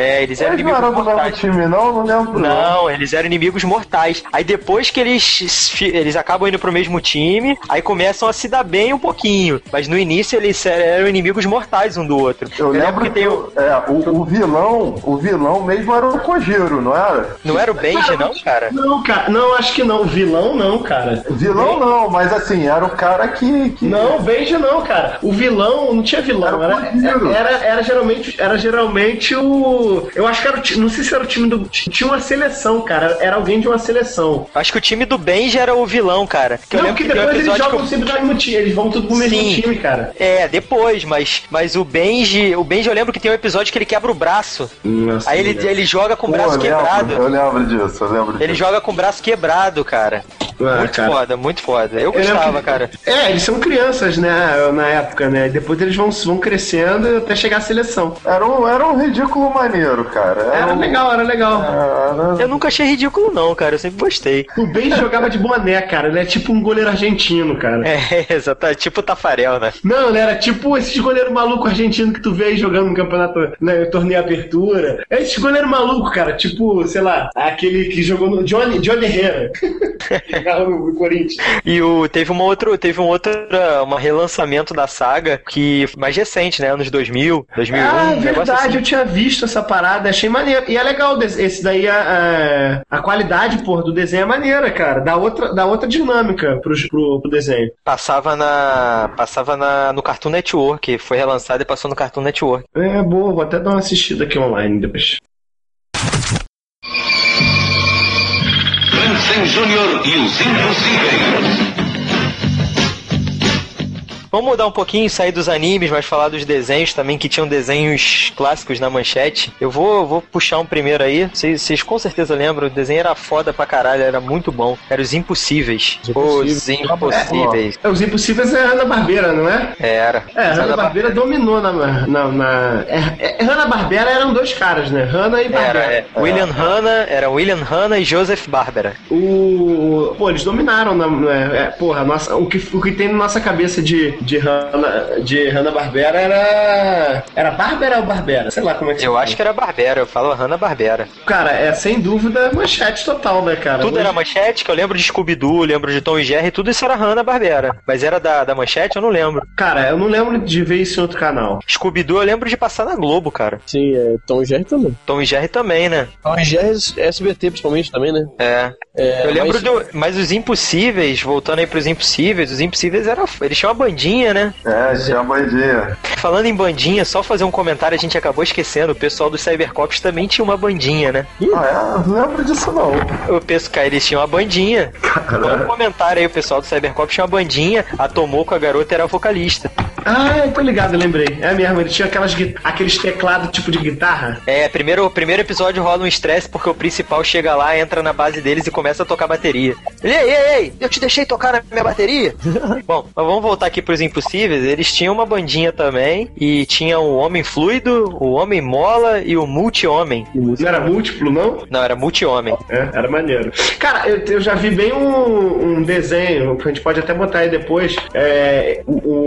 É, eles eram Eles não inimigos eram do mesmo mortais. time, não? Não lembro. Não, eles eram inimigos mortais. Aí depois que eles eles acabam indo pro mesmo time, aí começam a se dar bem um pouquinho. Mas no início eles eram inimigos mortais um do outro. Eu, eu lembro que, que tem o... É, o, o vilão, o vilão mesmo era o Kojiro, não era? Não era o Benji, não, cara? Não, cara, não, acho que não. Vilão não, cara. Vilão não, mas assim, era o cara que. que... Não, Benji não, cara. O vilão não tinha vilão. Era, era, era, era geralmente. Era geralmente o. Eu acho que era o time. Não sei se era o time do. Tinha uma seleção, cara. Era alguém de uma seleção. Acho que o time do Benji era o vilão, cara. Que não, eu lembro porque que depois um eles jogam eu... sempre no mesmo time. Eles vão tudo pro mesmo Sim. time, cara. É, depois, mas, mas o Benji. O Benji eu lembro que tem um episódio que ele quebra o braço. Nossa, aí ele, ele joga com o braço Pô, eu quebrado. Lembro, eu lembro disso, eu lembro disso. Ele joga com o braço quebrado, cara. Ah, muito cara. foda, muito foda. Eu gostava, que, cara. É, eles são crianças, né, na época, né? Depois eles vão, vão crescendo até chegar à seleção. Era um, era um ridículo maneiro, cara. Era, era um... legal, era legal. Era... Eu nunca achei ridículo, não, cara. Eu sempre gostei. O Ben jogava de boné, cara. Ele é tipo um goleiro argentino, cara. É, exato. Tipo o Tafarel, né? Não, ele era tipo esses goleiros malucos argentinos que tu vê aí jogando no campeonato, né, torneio abertura. É esse goleiro maluco, cara. Tipo, sei lá, aquele que jogou no Johnny, Johnny Herrera. Jogava no Corinthians. E o, teve uma outra, teve um outro um relançamento da saga que mais recente, né? Anos dois mil, dois mil e um. Ah, um verdade, assim. Eu tinha visto essa parada, achei maneiro. E é legal, esse daí, a, a, a qualidade, porra, do desenho é maneira, cara. Dá outra, dá outra dinâmica pro, pro, pro desenho. Passava na. Passava na, no Cartoon Network, foi relançado e passou no Cartoon Network. É, boa, vou até dar uma assistida aqui online depois. Hansen Júnior e os Impossíveis. Vamos mudar um pouquinho, sair dos animes, mas falar dos desenhos também, que tinham desenhos clássicos na manchete. Eu vou, vou puxar um primeiro aí. Vocês, vocês com certeza lembram, o desenho era foda pra caralho, era muito bom. Era Os Impossíveis. Os Impossíveis. Os Impossíveis. É, os Impossíveis é Hanna-Barbera, não é? É, era. É, Hanna-Barbera dominou na... na, na... É, é, Hanna-Barbera eram dois caras, né? Hanna e Barbera. Era, é. é. William Hanna, era William Hanna e Joseph Barbera. O... Pô, eles dominaram, na... é, porra, nossa, o, que, o que tem na nossa cabeça de de Hanna, de Hanna-Barbera era... Era Barbera ou Barbera? Sei lá como é que Eu se acho que era Barbera, eu falo Hanna-Barbera. Cara, é sem dúvida manchete total, né, cara? Tudo Hoje... era manchete, que eu lembro de Scooby-Doo, lembro de Tom e Jerry, tudo isso era Hanna-Barbera. Mas era da, da manchete, eu não lembro. Cara, eu não lembro de ver isso em outro canal. Scooby-Doo eu lembro de passar na Globo, cara. Sim, é, Tom e Jerry também. Tom e Jerry também, né? Tom e Jerry é S B T principalmente também, né? É. é eu lembro mas... do... Mas os Impossíveis, voltando aí pros Impossíveis, os Impossíveis era... Eles tinham uma bandinha, né? É, tinha uma bandinha. Falando em bandinha, só fazer um comentário, a gente acabou esquecendo, o pessoal dos Cybercops também tinha uma bandinha, né? Ah, é? Não lembro disso, não. O pessoal, eles tinham uma bandinha. Então, um comentário aí, o pessoal do Cybercops tinha uma bandinha, a Tomoko, a garota, era a vocalista. Ah, tô ligado, eu lembrei. É mesmo, ele tinha aquelas, aqueles teclados tipo de guitarra. É, primeiro, o primeiro episódio rola um estresse porque o principal chega lá, entra na base deles e começa a tocar bateria. Ele, ei, ei, ei, eu te deixei tocar na minha bateria? Bom, mas vamos voltar aqui pros Impossíveis. Eles tinham uma bandinha também, e tinha o Homem Fluido, o Homem Mola e o Multi-Homem. Não era múltiplo, não? Não, era Multi-Homem. É, era maneiro. Cara, eu, eu já vi bem um, um desenho, que a gente pode até botar aí depois, é,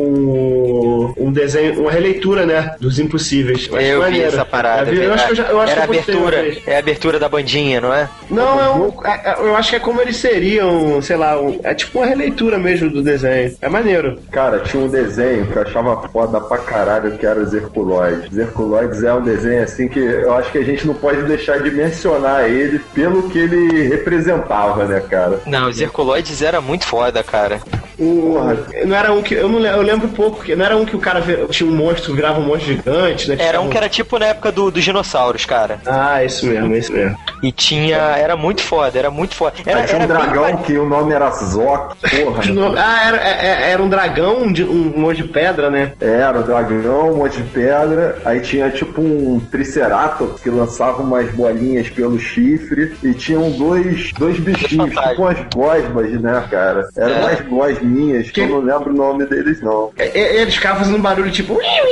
um, um desenho, uma releitura, né, dos Impossíveis. Eu, eu vi maneiro. essa parada. Eu, eu acho que eu já, eu acho era que eu abertura, é a abertura da bandinha, não é? Não, é um, é, eu acho que é como eles seriam, sei lá, um, é tipo uma releitura mesmo do desenho. É maneiro. Cara, tinha um desenho que eu achava foda pra caralho, que era os Herculoides. Os Herculoides é um desenho assim que eu acho que a gente não pode deixar de mencionar ele pelo que ele representava, né, cara? Não, os Herculoides era muito foda, cara. O, não era um que. Eu, não, eu lembro pouco, que não era um que o cara tinha um monstro, virava um monstro gigante, né? Era um que era tipo na época do, dos dinossauros, cara. Ah, isso mesmo, isso mesmo. E tinha. Era muito foda, era muito foda. Era, tinha um era dragão bem... que o nome era Zok, porra. Ah, era, era, era um dragão, um, um monte de pedra, né? Era um dragão, um monte de pedra. Aí tinha tipo um Triceratops que lançava umas bolinhas pelo chifre. E tinham dois, dois bichinhos, tipo umas gosmas, né, cara? Eram é. umas gosminhas, que eu não lembro o nome deles, não. Eles ficavam fazendo um barulho tipo.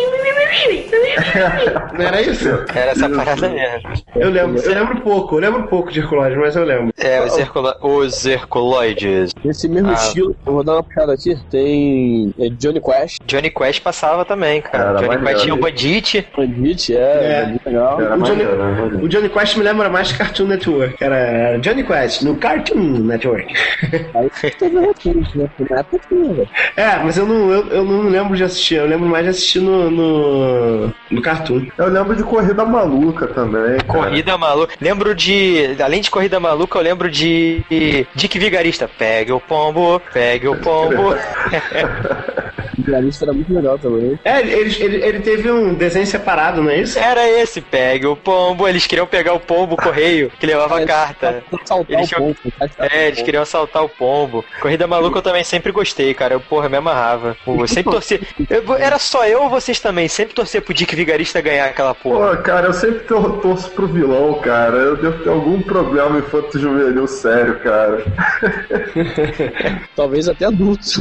Não era isso? Era essa parada mesmo. Eu lembro, eu lembro pouco, eu lembro pouco de Herculóides, mas eu lembro. É, os, Herculo... os Herculoides. Nesse mesmo Ah. estilo, eu vou dar uma puxada aqui, tem é, Johnny Quest. Johnny Quest passava também, cara. Era Johnny maneiro. Quest tinha o Bandit. Bandit, é, É. Bandit legal. Era O Johnny, maneiro, era maneiro. o Johnny Quest me lembra mais Cartoon Network. Era Johnny Quest no Cartoon Network. Aí teve recurso, né? Na época tinha, velho. É, mas eu não, eu, eu não lembro de assistir, eu lembro mais de assistir no, no, no Cartoon. Eu lembro de Corrida Maluca também, cara. Corrida Maluca. Lembro de... Além de Corrida Maluca, eu lembro de... Dick Vigarista. Pegue o pombo, pegue o pombo. O Vigarista era muito legal também. É, ele, ele, ele teve um desenho separado, não é isso? Era esse, pegue o pombo. Eles queriam pegar o pombo, o correio, que levava a carta. Saltar Eles o tinham- ponto. É, eles queriam assaltar o pombo. Corrida Maluca eu também sempre gostei, cara. Eu, porra, me amarrava. Eu sempre torci. Eu- era só eu ou vocês também? Sempre torcer pro Dick Vigarista ganhar aquela porra. Pô, cara, eu sempre tor- torço pro vilão, cara. Eu devo ter algum problema infanto-juvenil sério, cara. Talvez até adultos.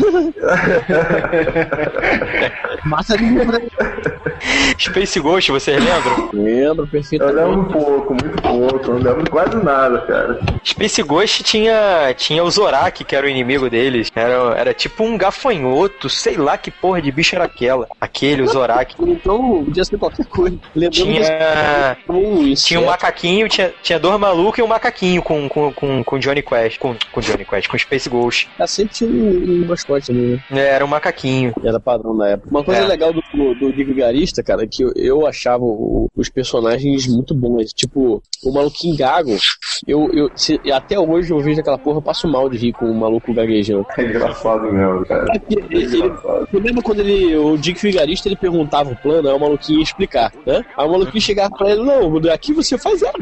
Mata ninguém pra Space Ghost, vocês lembram? Lembro Eu perfeitamente. lembro um pouco, muito pouco. Não lembro quase nada, cara. Space Ghost tinha, tinha o Zorak, que era o inimigo deles. Era, era tipo um gafanhoto, sei lá que porra de bicho era aquela. Aquele, o Zorak. Então, podia ser qualquer coisa. Lembrando Tinha. um Tinha um macaquinho, tinha, tinha dois malucos e um macaquinho com, com, com, com Johnny Quest. Com, com Johnny Quest, com Space Ghost. Ah, sempre tinha um, um mascote também, né? É, era um macaquinho. Era padrão na época. Uma coisa É. legal do, do Dick Vigarista, cara, é que eu, eu achava o- os personagens muito bons. Tipo, o maluquinho gago, eu, eu, se- até hoje eu vejo aquela porra, eu passo mal de rir com o maluco gaguejando. É engraçado mesmo, cara. É que ele- ele- Eu lembro quando ele, o Dick Vigarista, ele perguntava o plano, aí o maluquinho ia explicar, né? Aí o maluquinho chegava pra ele, não, aqui você faz... Aí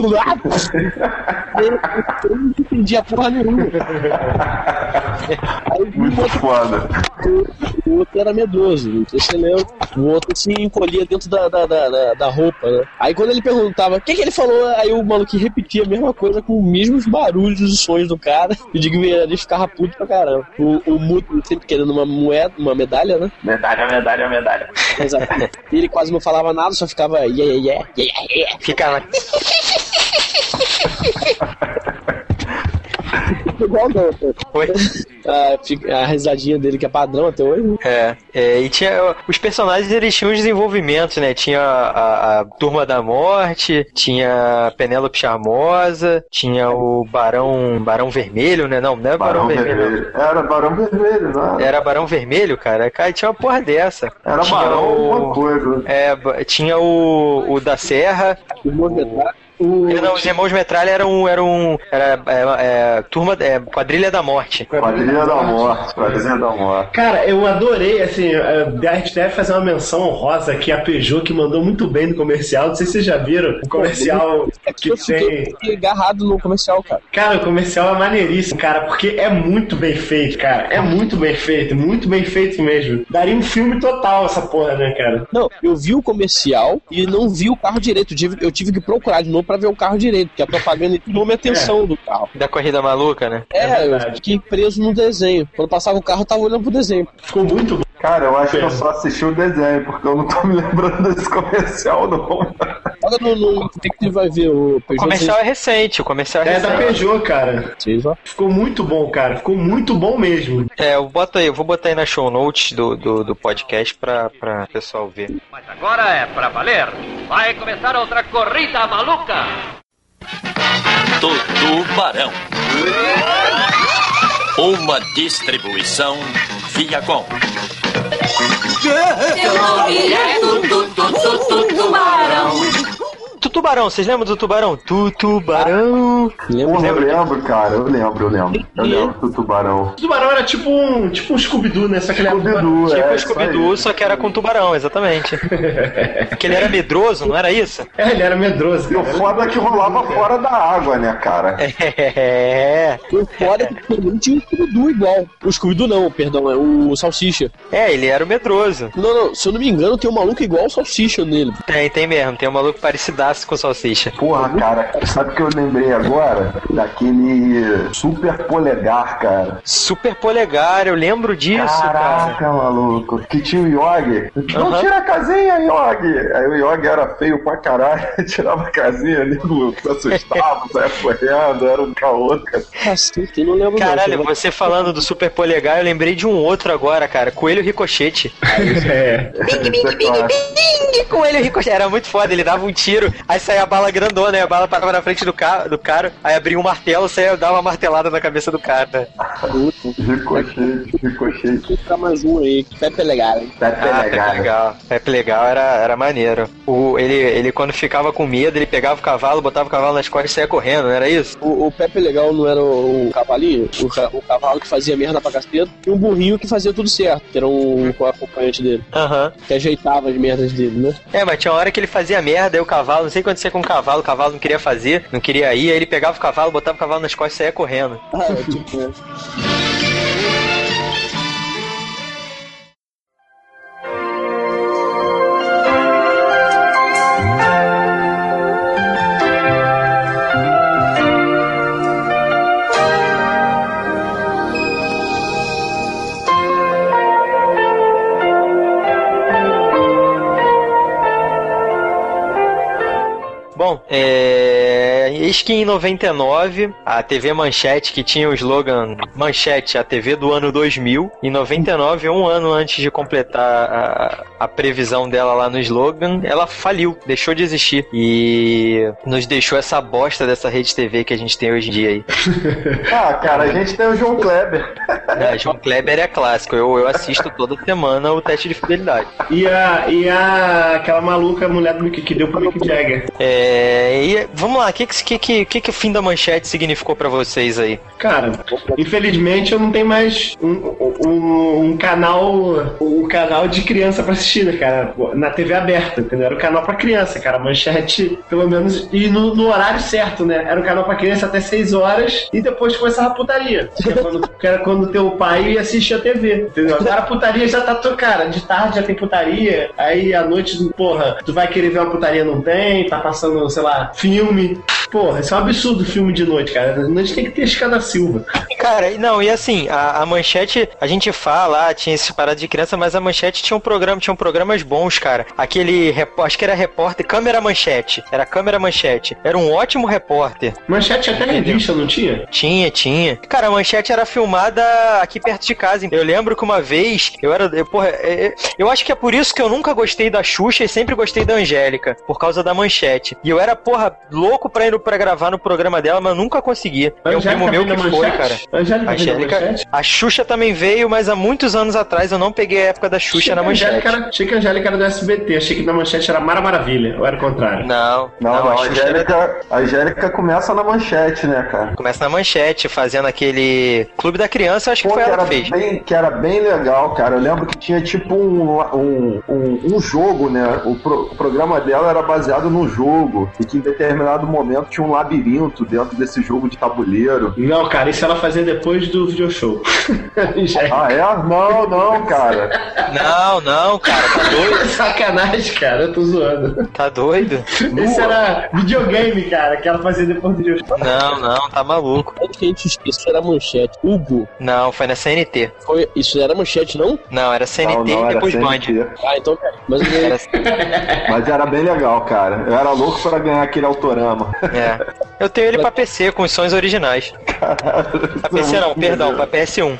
eu, eu não entendia porra nenhuma. Aí o Muito outro, foda. o outro era medroso, não sei se você lembra. O outro se encolhia dentro da, da, da, da- da roupa, né? Aí quando ele perguntava, o que que ele falou? Aí o maluquinho repetia a mesma coisa com os mesmos barulhos e sons do cara. E o Dick Vigarista ficava puto pra caramba. O, o Muto sempre querendo uma moeda, uma medalha, né? Medalha, medalha, medalha. Exato. E ele quase não falava nada, só ficava yeah, yeah, yeah, yeah, yeah. Ficava. Igual não, pô. Oi? A, fica- a risadinha dele que é padrão até hoje, né? É, é, e tinha. Os personagens eles tinham os desenvolvimentos, né? Tinha a, a, a Turma da Morte, tinha a Penélope Charmosa, tinha o Barão. Barão Vermelho, né? Não, não é Barão, Barão Vermelho. não. Vermelho. Era Barão Vermelho, não era? Era Barão Vermelho, cara. Cara, tinha uma porra dessa. Era tinha Barão o- alguma coisa. É, ba- tinha o, o da Serra. O, Não, os irmãos Metralha eram. eram era, é, é, turma, é, Quadrilha da Morte. Quadrilha da Morte, Quadrilha da Morte. Cara, eu adorei, assim, a gente deve fazer uma menção honrosa aqui a Peugeot, que mandou muito bem no comercial. Não sei se vocês já viram o comercial que Eu tem. fiquei agarrado no comercial, cara. Cara, o comercial é maneiríssimo, cara, porque é muito bem feito, cara. É muito bem feito, muito bem feito mesmo. Daria um filme total essa porra, né, cara? Não, eu vi o comercial e não vi o carro direito. Eu tive, eu tive que procurar de novo pra ver o carro direito, porque a propaganda tirou minha atenção do carro. Da Corrida Maluca, né? É, eu fiquei preso no desenho. Quando passava o carro, eu tava olhando pro desenho. Ficou muito bom. Cara, eu acho que eu só assisti o desenho, porque eu não tô me lembrando desse comercial, não. Olha no, no que que vai ver o O Peugeot. comercial é recente, o comercial é É recente. da Peugeot, cara. Vocês, ó. Ficou muito bom, cara. Ficou muito bom mesmo. É, eu boto aí, eu vou botar aí na show notes do, do, do podcast pra, pra pessoal ver. Mas agora é pra valer. Vai começar outra corrida maluca. Tutubarão. Uma distribuição Viacom. Seu nome é Tutu, Tutu, Tutu, Tubarão. Tutubarão, vocês lembram do Tubarão? Tutubarão. Porra, eu lembro, cara, eu lembro, eu lembro. Eu lembro do Tubarão. O tubarão era tipo um, tipo um Scooby-Doo, né? Só que ele era Scooby-Doo, Tipo é, o Scooby-Doo, só que era com tubarão, exatamente. Porque ele era medroso, não era isso? É, ele era medroso. E o foda é que rolava fora da água, né, cara? É. O foda é que também tinha o Scooby-Doo igual. O Scooby-Doo não, perdão, é o Salsicha. É, ele era o medroso. Não, não, se eu não me engano, tem um maluco igual o Salsicha nele. Tem, tem mesmo, tem um maluco parecidaço alface com salsicha. Porra, cara, sabe o que eu lembrei agora? Daquele Super Polegar, cara. Super Polegar, eu lembro disso, Caraca, cara. maluco. Que tinha o Yogi. Não Uhum. tira a casinha, Yogi. Aí o Yogi era feio pra caralho. Tirava a casinha, nego se assustava, saia correndo. Era um caô, cara. Cacete, eu não lembro. Caralho, não. você falando do Super Polegar, eu lembrei de um outro agora, cara. Coelho Ricochete. É. Bing, bing, bing, bing, Coelho Ricochete. Era muito foda, ele dava um tiro, aí saía a bala grandona, e a bala parava na frente do, ca... do cara, aí abria um martelo, saía, dava uma martelada na cabeça do cara. Ricochete, ricochete. Vou ficar mais um aí. Pepe Legal, hein? Pepe Ah, Legal. Pepe Legal. Pepe Legal era, era maneiro. O, ele, ele, quando ficava com medo, ele pegava o cavalo, botava o cavalo nas costas e saía correndo, não era isso? O, o Pepe Legal não era o, o cavalinho? O, ca- o cavalo que fazia merda pra cacete e um burrinho que fazia tudo certo, que era um, um acompanhante dele. Aham. Que ajeitava as merdas dele, né? É, mas tinha uma hora que ele fazia merda, aí o cavalo, não sei o que acontecia com o cavalo, o cavalo não queria fazer, não queria ir, aí ele pegava o cavalo, botava o cavalo nas costas e saía correndo. Ah, é, tipo, é. Bom, é... eis que em noventa e nove, a T V Manchete, que tinha o slogan Manchete, a T V do ano dois mil, em noventa e nove, um ano antes de completar a, a previsão dela lá no slogan, ela faliu, deixou de existir. E nos deixou essa bosta dessa rede T V que a gente tem hoje em dia aí. Ah, cara, a gente tem o João Kleber. É, João Kleber é clássico, eu, eu assisto toda semana o teste de fidelidade. E a, e a aquela maluca mulher do Mick que deu pro Mick Jagger. É, e vamos lá, o que que, que, que, que o fim da Manchete significou pra vocês aí? Cara, infelizmente eu não tenho mais um, um, um canal um canal de criança pra assistir, né, cara? Na T V aberta, entendeu? Era um canal pra criança, cara. Manchete, pelo menos, e no, no horário certo, né? Era um canal pra criança até seis horas e depois começava a putaria. Que era quando, que era quando teu pai ia assistir a T V, entendeu? Agora a putaria já tá, tu, cara, de tarde já tem putaria, aí à noite, porra, tu vai querer ver uma putaria, não tem, tá passando, sei lá, filme. Porra, isso é um absurdo filme de noite, cara. A gente tem que ter Escada Silva. Cara, não, e assim, a, a Manchete, a gente fala, ah, tinha esse parado de criança, mas a Manchete tinha um programa, tinha um programas bons, cara. Aquele, acho que era repórter, Câmera Manchete, era Câmera Manchete. Era um ótimo repórter. Manchete até revista, não tinha? Tinha, tinha. Cara, a Manchete era filmada aqui perto de casa. Eu lembro que uma vez, eu era, eu, porra, eu, eu acho que é por isso que eu nunca gostei da Xuxa e sempre gostei da Angélica, por causa da Manchete. E eu era, porra, louco pra ir pra gravar no programa dela, mas nunca consegui. É um primo meu que foi, cara. Angélica, Angélica, a Xuxa também veio, mas há muitos anos atrás eu não peguei a época da Xuxa achei na Manchete. Era, achei que a Angélica era do S B T, achei que na Manchete era Mara Maravilha, ou era o contrário? Não, não, não, não a, Angélica, era... a Angélica começa na Manchete, né, cara? Começa na Manchete, fazendo aquele Clube da Criança, acho Pô, que foi que ela que fez. Bem, que era bem legal, cara. Eu lembro que tinha tipo um, um, um, um jogo, né? O, pro, o programa dela era baseado num jogo, e que em determinado momento tinha um labirinto dentro desse jogo de tabuleiro. Não, cara, isso ela fazia depois do video show. Ah, é? Não, não, cara. Não, não, cara, tá doido. Sacanagem, cara, eu tô zoando. Tá doido? Esse era videogame, cara, que ela fazia depois do video show. Não, não, tá maluco. Antes que a gente esqueça, isso era Manchete. Hugo. Não, foi na C N T. Foi, isso era Manchete, não? Não, era C N T não, não, e depois Band. Ah, então, mas era... mas era bem legal, cara. Eu era louco pra ganhar aquele autorama. É. Eu tenho ele pra P C, com os sons originais. Caralho, pra P C não, perdão, pra P S um.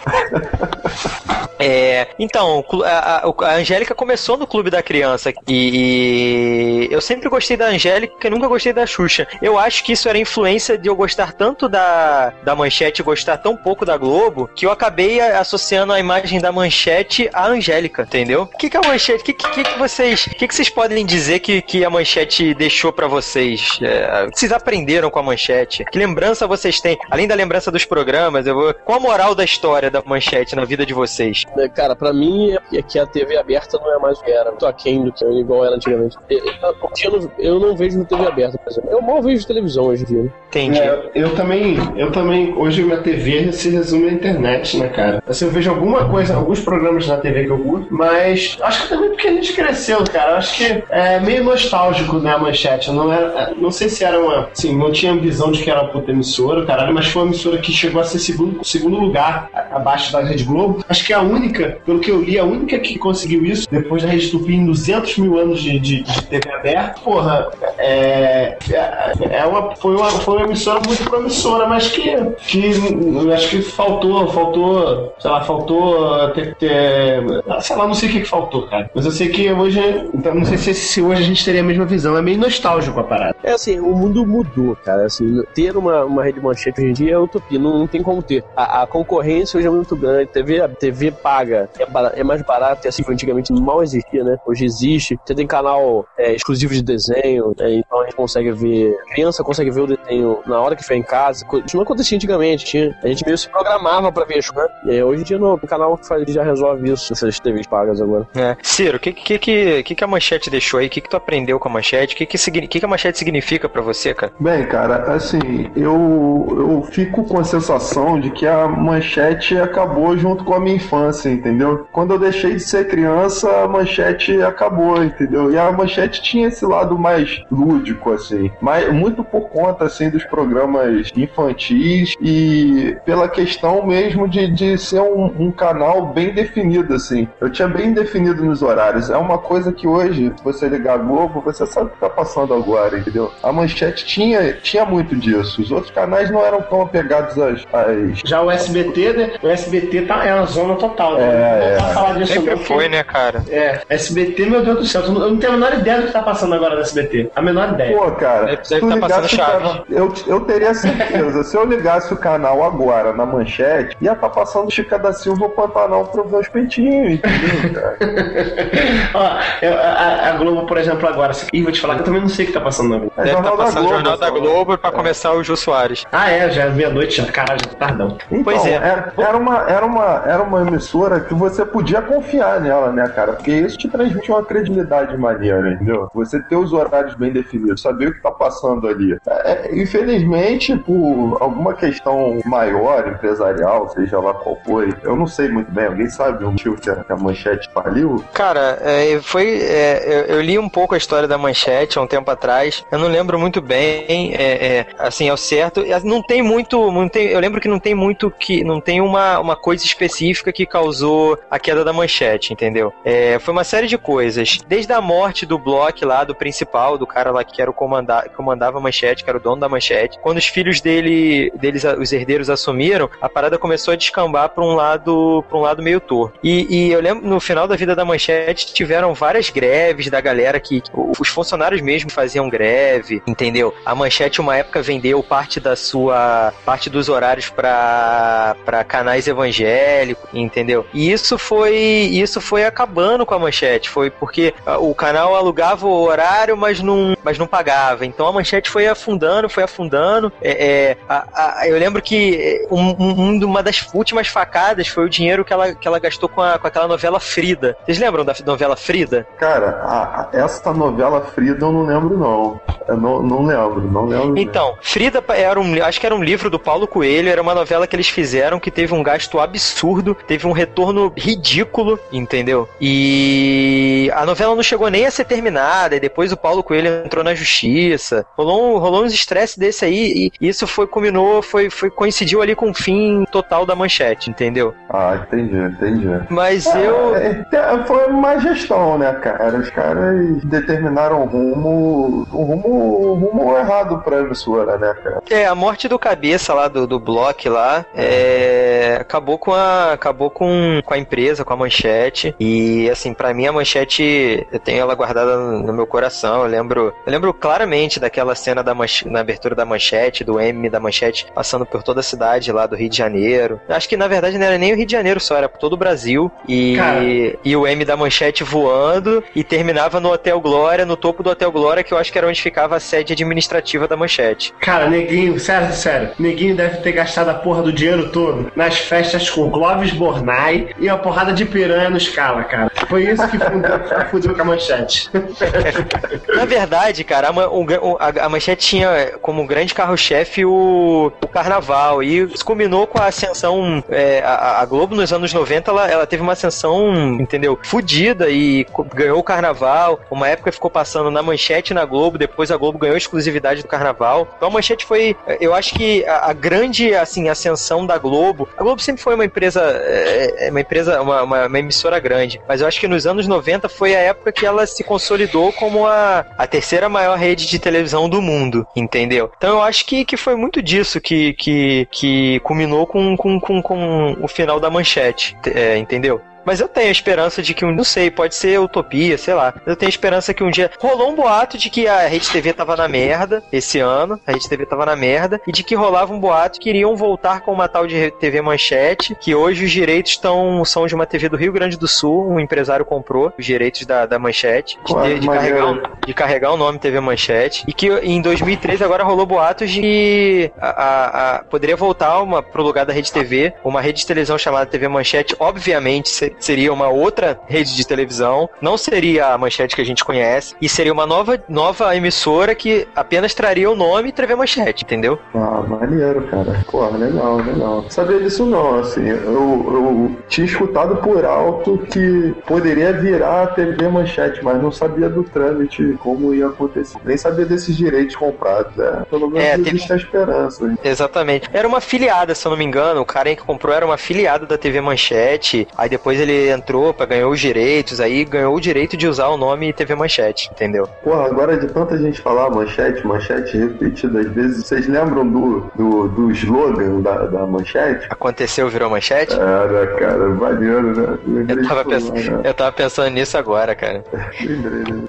É, então, a, a, a Angélica começou no Clube da Criança e, e eu sempre gostei da Angélica e nunca gostei da Xuxa. Eu acho que isso era influência de eu gostar tanto da, da Manchete e gostar tão pouco da Globo que eu acabei associando a imagem da Manchete à Angélica, entendeu? O que que a Manchete, o que, que, que vocês, o que, que vocês podem dizer que, que a Manchete deixou pra vocês? É, o que vocês aprenderam com a Manchete? Que lembrança vocês têm? Além da lembrança dos programas, eu vou, qual a moral da história da Manchete na vida vida de vocês? Cara, pra mim é que a T V aberta não é mais o que era. Tô aquém do que igual era antigamente. Eu, eu, não, eu não vejo T V aberta, por exemplo. Eu mal vejo televisão hoje em dia. Né? Entendi. É, eu também, eu também, hoje minha T V se resume à internet, né, cara? Assim, eu vejo alguma coisa, alguns programas na T V que eu curto, mas acho que também porque a gente cresceu, cara. Acho que é meio nostálgico, né, a Manchete. Não, era, não sei se era uma, assim, não tinha visão de que era uma puta emissora, caralho, mas foi uma emissora que chegou a ser segundo, segundo lugar abaixo da Rede Globo. Acho que é a única, pelo que eu li, a única que conseguiu isso depois da Rede Tupi em duzentos mil anos de, de, de T V aberta. Porra, é, é, é uma, foi, uma, foi uma emissora muito promissora, mas que, que acho que faltou, faltou, sei lá, faltou ter, ter, sei lá, não sei o que, que faltou, cara. Mas eu sei que hoje, então não sei se, se hoje a gente teria a mesma visão. É meio nostálgico a parada. É assim, o mundo mudou, cara. Assim, ter uma, uma Rede Manchete hoje em dia é utopia, não, não tem como ter. A, a concorrência hoje é muito grande, T V, a T V paga, é, bar, é mais barato, e assim, antigamente mal existia, né? Hoje existe. Você tem canal é, exclusivo de desenho, é, então a gente consegue ver, a criança consegue ver o desenho na hora que foi em casa. Isso não acontecia antigamente, tinha, a gente meio se programava pra ver, né? E hoje em dia não, o canal faz, já resolve isso, essas T Vs pagas agora. É. Ciro, o que, que, que, que, que a Manchete deixou aí? O que, que tu aprendeu com a Manchete? O que, que, que, que a Manchete significa pra você, cara? Bem, cara, assim, eu, eu fico com a sensação de que a Manchete acabou junto com a minha infância, entendeu? Quando eu deixei de ser criança, a Manchete acabou, entendeu? E a Manchete tinha esse lado mais lúdico, assim, mas muito por conta, assim, dos programas infantis e pela questão mesmo de, de ser um, um canal bem definido, assim. Eu tinha bem definido nos horários. É uma coisa que hoje, você ligar a Globo, você sabe o que tá passando agora, entendeu? A Manchete tinha, tinha muito disso. Os outros canais não eram tão apegados às... às... Já o S B T, né? O S B T tá, é uma zona total. Né? É, não é. Falar disso Sempre não, foi, porque... né, cara? É, S B T, meu Deus do céu, eu não tenho a menor ideia do que tá passando agora no S B T. A menor ideia. Pô, cara, deve, se tu tá ligasse o canal, eu, eu teria certeza. Se eu ligasse o canal agora na Manchete, ia estar tá passando Chica da Silva ou Pantanal pra eu ver os peitinhos, entendeu, cara? Ó, eu, a, a Globo, por exemplo, agora. E vou te falar que eu também não sei o que tá passando na Globo. É, deve estar tá passando o Jornal da Globo pra é. começar o Jô Soares. Ah, é, já é meia-noite, já. Caralho, já tá tardão. Então, pois é. Era, era, uma, era, uma, era uma emissora que você podia confiar nela, né, cara? Porque isso te transmite uma credibilidade maneira, entendeu? Você ter os horários bem definidos, saber o que tá passando ali. É, infelizmente, por alguma questão maior, empresarial, seja lá qual foi, eu não sei muito bem, alguém sabe o motivo que a, que a Manchete faliu? Cara, é, foi. É, eu, eu li um pouco a história da Manchete há um tempo atrás, eu não lembro muito bem, é, é, assim, ao certo, não tem muito, não tem, eu lembro que não tem muito, que não tem uma, uma coisa específica que causou a queda da Manchete, entendeu? É, foi uma série de coisas, desde a morte do Bloch lá, do principal, do cara lá que era o comandar, comandava a Manchete, que era o dono da Manchete, quando os filhos dele, deles, os herdeiros assumiram, a parada começou a descambar pra um lado, pra um lado meio torto. E, e eu lembro, no final da vida da Manchete, tiveram várias greves da galera que, que os funcionários mesmo faziam greve, entendeu? A Manchete, uma época, vendeu parte da sua, parte dos horários pra, pra canais evangélicos, entendeu? E isso foi, isso foi acabando com a Manchete, foi porque o canal alugava o horário, mas não, mas não pagava. Então a Manchete foi afundando, foi afundando. É, é, a, a, eu lembro que um, um, uma das últimas facadas foi o dinheiro que ela, que ela gastou com, a, com aquela novela Frida. Vocês lembram da novela Frida? Cara, a, a, essa novela Frida eu não lembro, não. Eu não, não lembro, não lembro. Então, Frida era um, acho que era um livro do Paulo Coelho, era uma novela que eles fizeram que teve um gasto absurdo, teve um retorno ridículo, entendeu? E a novela não chegou nem a ser terminada, e depois o Paulo Coelho entrou na justiça. Rolou, um, rolou uns estresse desse aí, e isso foi, combinou, foi, foi, coincidiu ali com o fim total da Manchete, entendeu? Ah, entendi, entendi. Mas é, eu... É, foi uma gestão, né, cara? Os caras determinaram o rumo, o rumo, o rumo errado pra emissora, né, cara? É, a morte do cabeça lá, do, do Bloch lá, é, acabou com a, acabou com, com a empresa, com a Manchete, e assim, pra mim a Manchete, eu tenho ela guardada no, no meu coração, eu lembro, eu lembro claramente daquela cena da manche, na abertura da Manchete, do M da Manchete, passando por toda a cidade lá do Rio de Janeiro. Acho que na verdade não era nem o Rio de Janeiro só, era por todo o Brasil, e, e o M da Manchete voando, e terminava no Hotel Glória, no topo do Hotel Glória, que eu acho que era onde ficava a sede administrativa da Manchete. Cara, neguinho, sério, sério, neguinho deve ter gastado a porra do dinheiro todo nas festas com Glória Clóvis Bornai e uma porrada de piranha no Scala, cara. Foi isso que fudeu com a Manchete. Na verdade, cara, a, o, a, a Manchete tinha como grande carro-chefe o, o carnaval, e isso culminou com a ascensão, é, a, a Globo nos anos noventa, ela, ela teve uma ascensão, entendeu, fudida, e ganhou o carnaval. Uma época ficou passando na Manchete e na Globo, depois a Globo ganhou a exclusividade do carnaval. Então a Manchete foi, eu acho que a, a grande, assim, ascensão da Globo, a Globo sempre foi uma empresa, é, uma empresa, uma, uma, uma emissora grande, mas eu acho que nos anos noventa foi a época que ela se consolidou como a, a terceira maior rede de televisão do mundo, entendeu? Então eu acho que, que foi muito disso que, que, que culminou com, com, com, com o final da Manchete, é, entendeu? Mas eu tenho a esperança de que, um, não sei, pode ser utopia, sei lá. Eu tenho a esperança que um dia... Rolou um boato de que a Rede T V tava na merda esse ano. A Rede T V tava na merda. E de que rolava um boato que iriam voltar com uma tal de T V Manchete. Que hoje os direitos tão, são de uma T V do Rio Grande do Sul. Um empresário comprou os direitos da, da Manchete. De, ter, de, carregar, um, de carregar o nome T V Manchete. E que em dois mil e treze agora rolou boatos de que a, a, a, poderia voltar uma, pro lugar da Rede T V. Uma rede de televisão chamada T V Manchete. Obviamente, seria uma outra rede de televisão, não seria a Manchete que a gente conhece, e seria uma nova, nova emissora que apenas traria o nome T V Manchete, entendeu? Ah, maneiro, cara. Porra, legal, legal. Sabia disso não, assim, eu, eu tinha escutado por alto que poderia virar a T V Manchete, mas não sabia do trâmite, como ia acontecer. Nem sabia desses direitos comprados, né? Pelo menos é, existe teve... a esperança. Hein? Exatamente. Era uma afiliada, se eu não me engano, o cara que comprou era uma afiliada da T V Manchete, aí depois ele entrou, pra, ganhou os direitos, aí ganhou o direito de usar o nome T V Manchete, entendeu? Porra, agora de tanta gente falar Manchete, Manchete repetidas vezes, vocês lembram do, do, do slogan da, da Manchete? Aconteceu, virou Manchete? Era, cara, maneiro, né? Eu tava, pensando, né? eu tava pensando nisso agora, cara. Lembrei, né?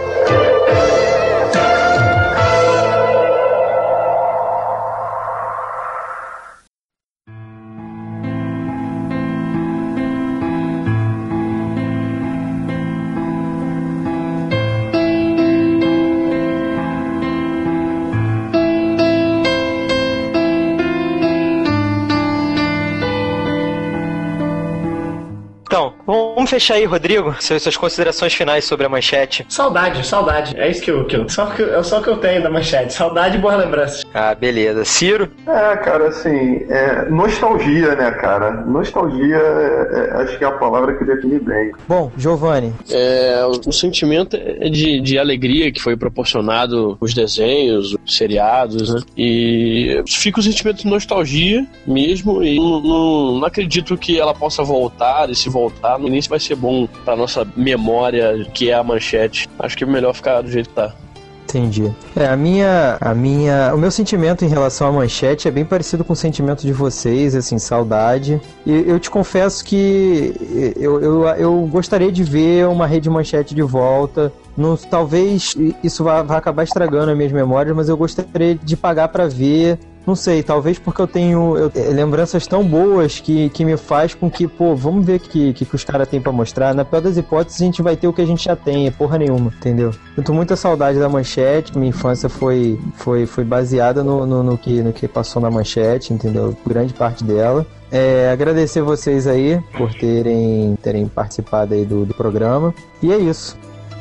Então, vamos fechar aí, Rodrigo, suas considerações finais sobre a Manchete. Saudade, saudade. É isso que eu, que eu, só que, é só o que eu tenho da Manchete. Saudade e boas lembranças. Ah, beleza. Ciro? É, cara, assim, é, nostalgia, né, cara? Nostalgia, é, é, acho que é a palavra que define bem. Bom, Giovanni? É, o, o sentimento é de, de alegria que foi proporcionado os desenhos, os seriados, né? E fica o sentimento de nostalgia mesmo, e não, não, não acredito que ela possa voltar, e se voltar voltar, nem se vai ser bom pra nossa memória, que é a Manchete. Acho que é melhor ficar do jeito que tá. Entendi. É, a minha, a minha, o meu sentimento em relação à Manchete é bem parecido com o sentimento de vocês, assim, saudade. E eu te confesso que eu, eu, eu gostaria de ver uma rede Manchete de volta. Não, talvez isso vá, vá acabar estragando as minhas memórias, mas eu gostaria de pagar pra ver. Não sei, talvez porque eu tenho eu, lembranças tão boas que, que me faz com que, pô, vamos ver o que, que, que os caras têm pra mostrar. Na pior das hipóteses, a gente vai ter o que a gente já tem, é porra nenhuma, entendeu? Eu tô muita saudade da Manchete, minha infância foi, foi, foi baseada no, no, no, que, no que passou na Manchete, entendeu? Grande parte dela. É, agradecer vocês aí por terem, terem participado aí do, do programa. E é isso.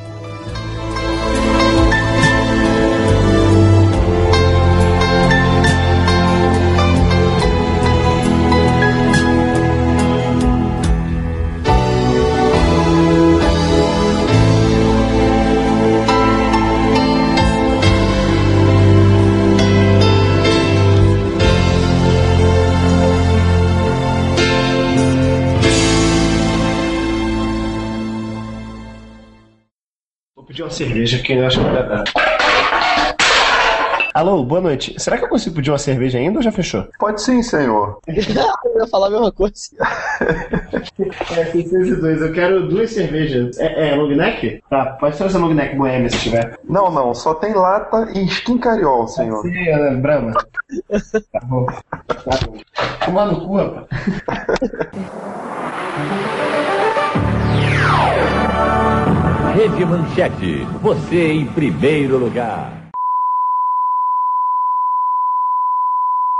Pedir uma cerveja que eu acho que vai dar. Alô, boa noite. Será que eu consigo pedir uma cerveja ainda ou já fechou? Pode sim, senhor. Eu ia falar a mesma coisa. É, tem seis e dois. Eu quero duas cervejas. É, é long neck? Tá, pode trazer long neck boêmia se tiver. Não, não. Só tem lata e skin cariol, senhor. Sim, é, Brahma. Tá bom. Tá bom. Tomar no cu, rapaz. Rede Manchete, você em primeiro lugar.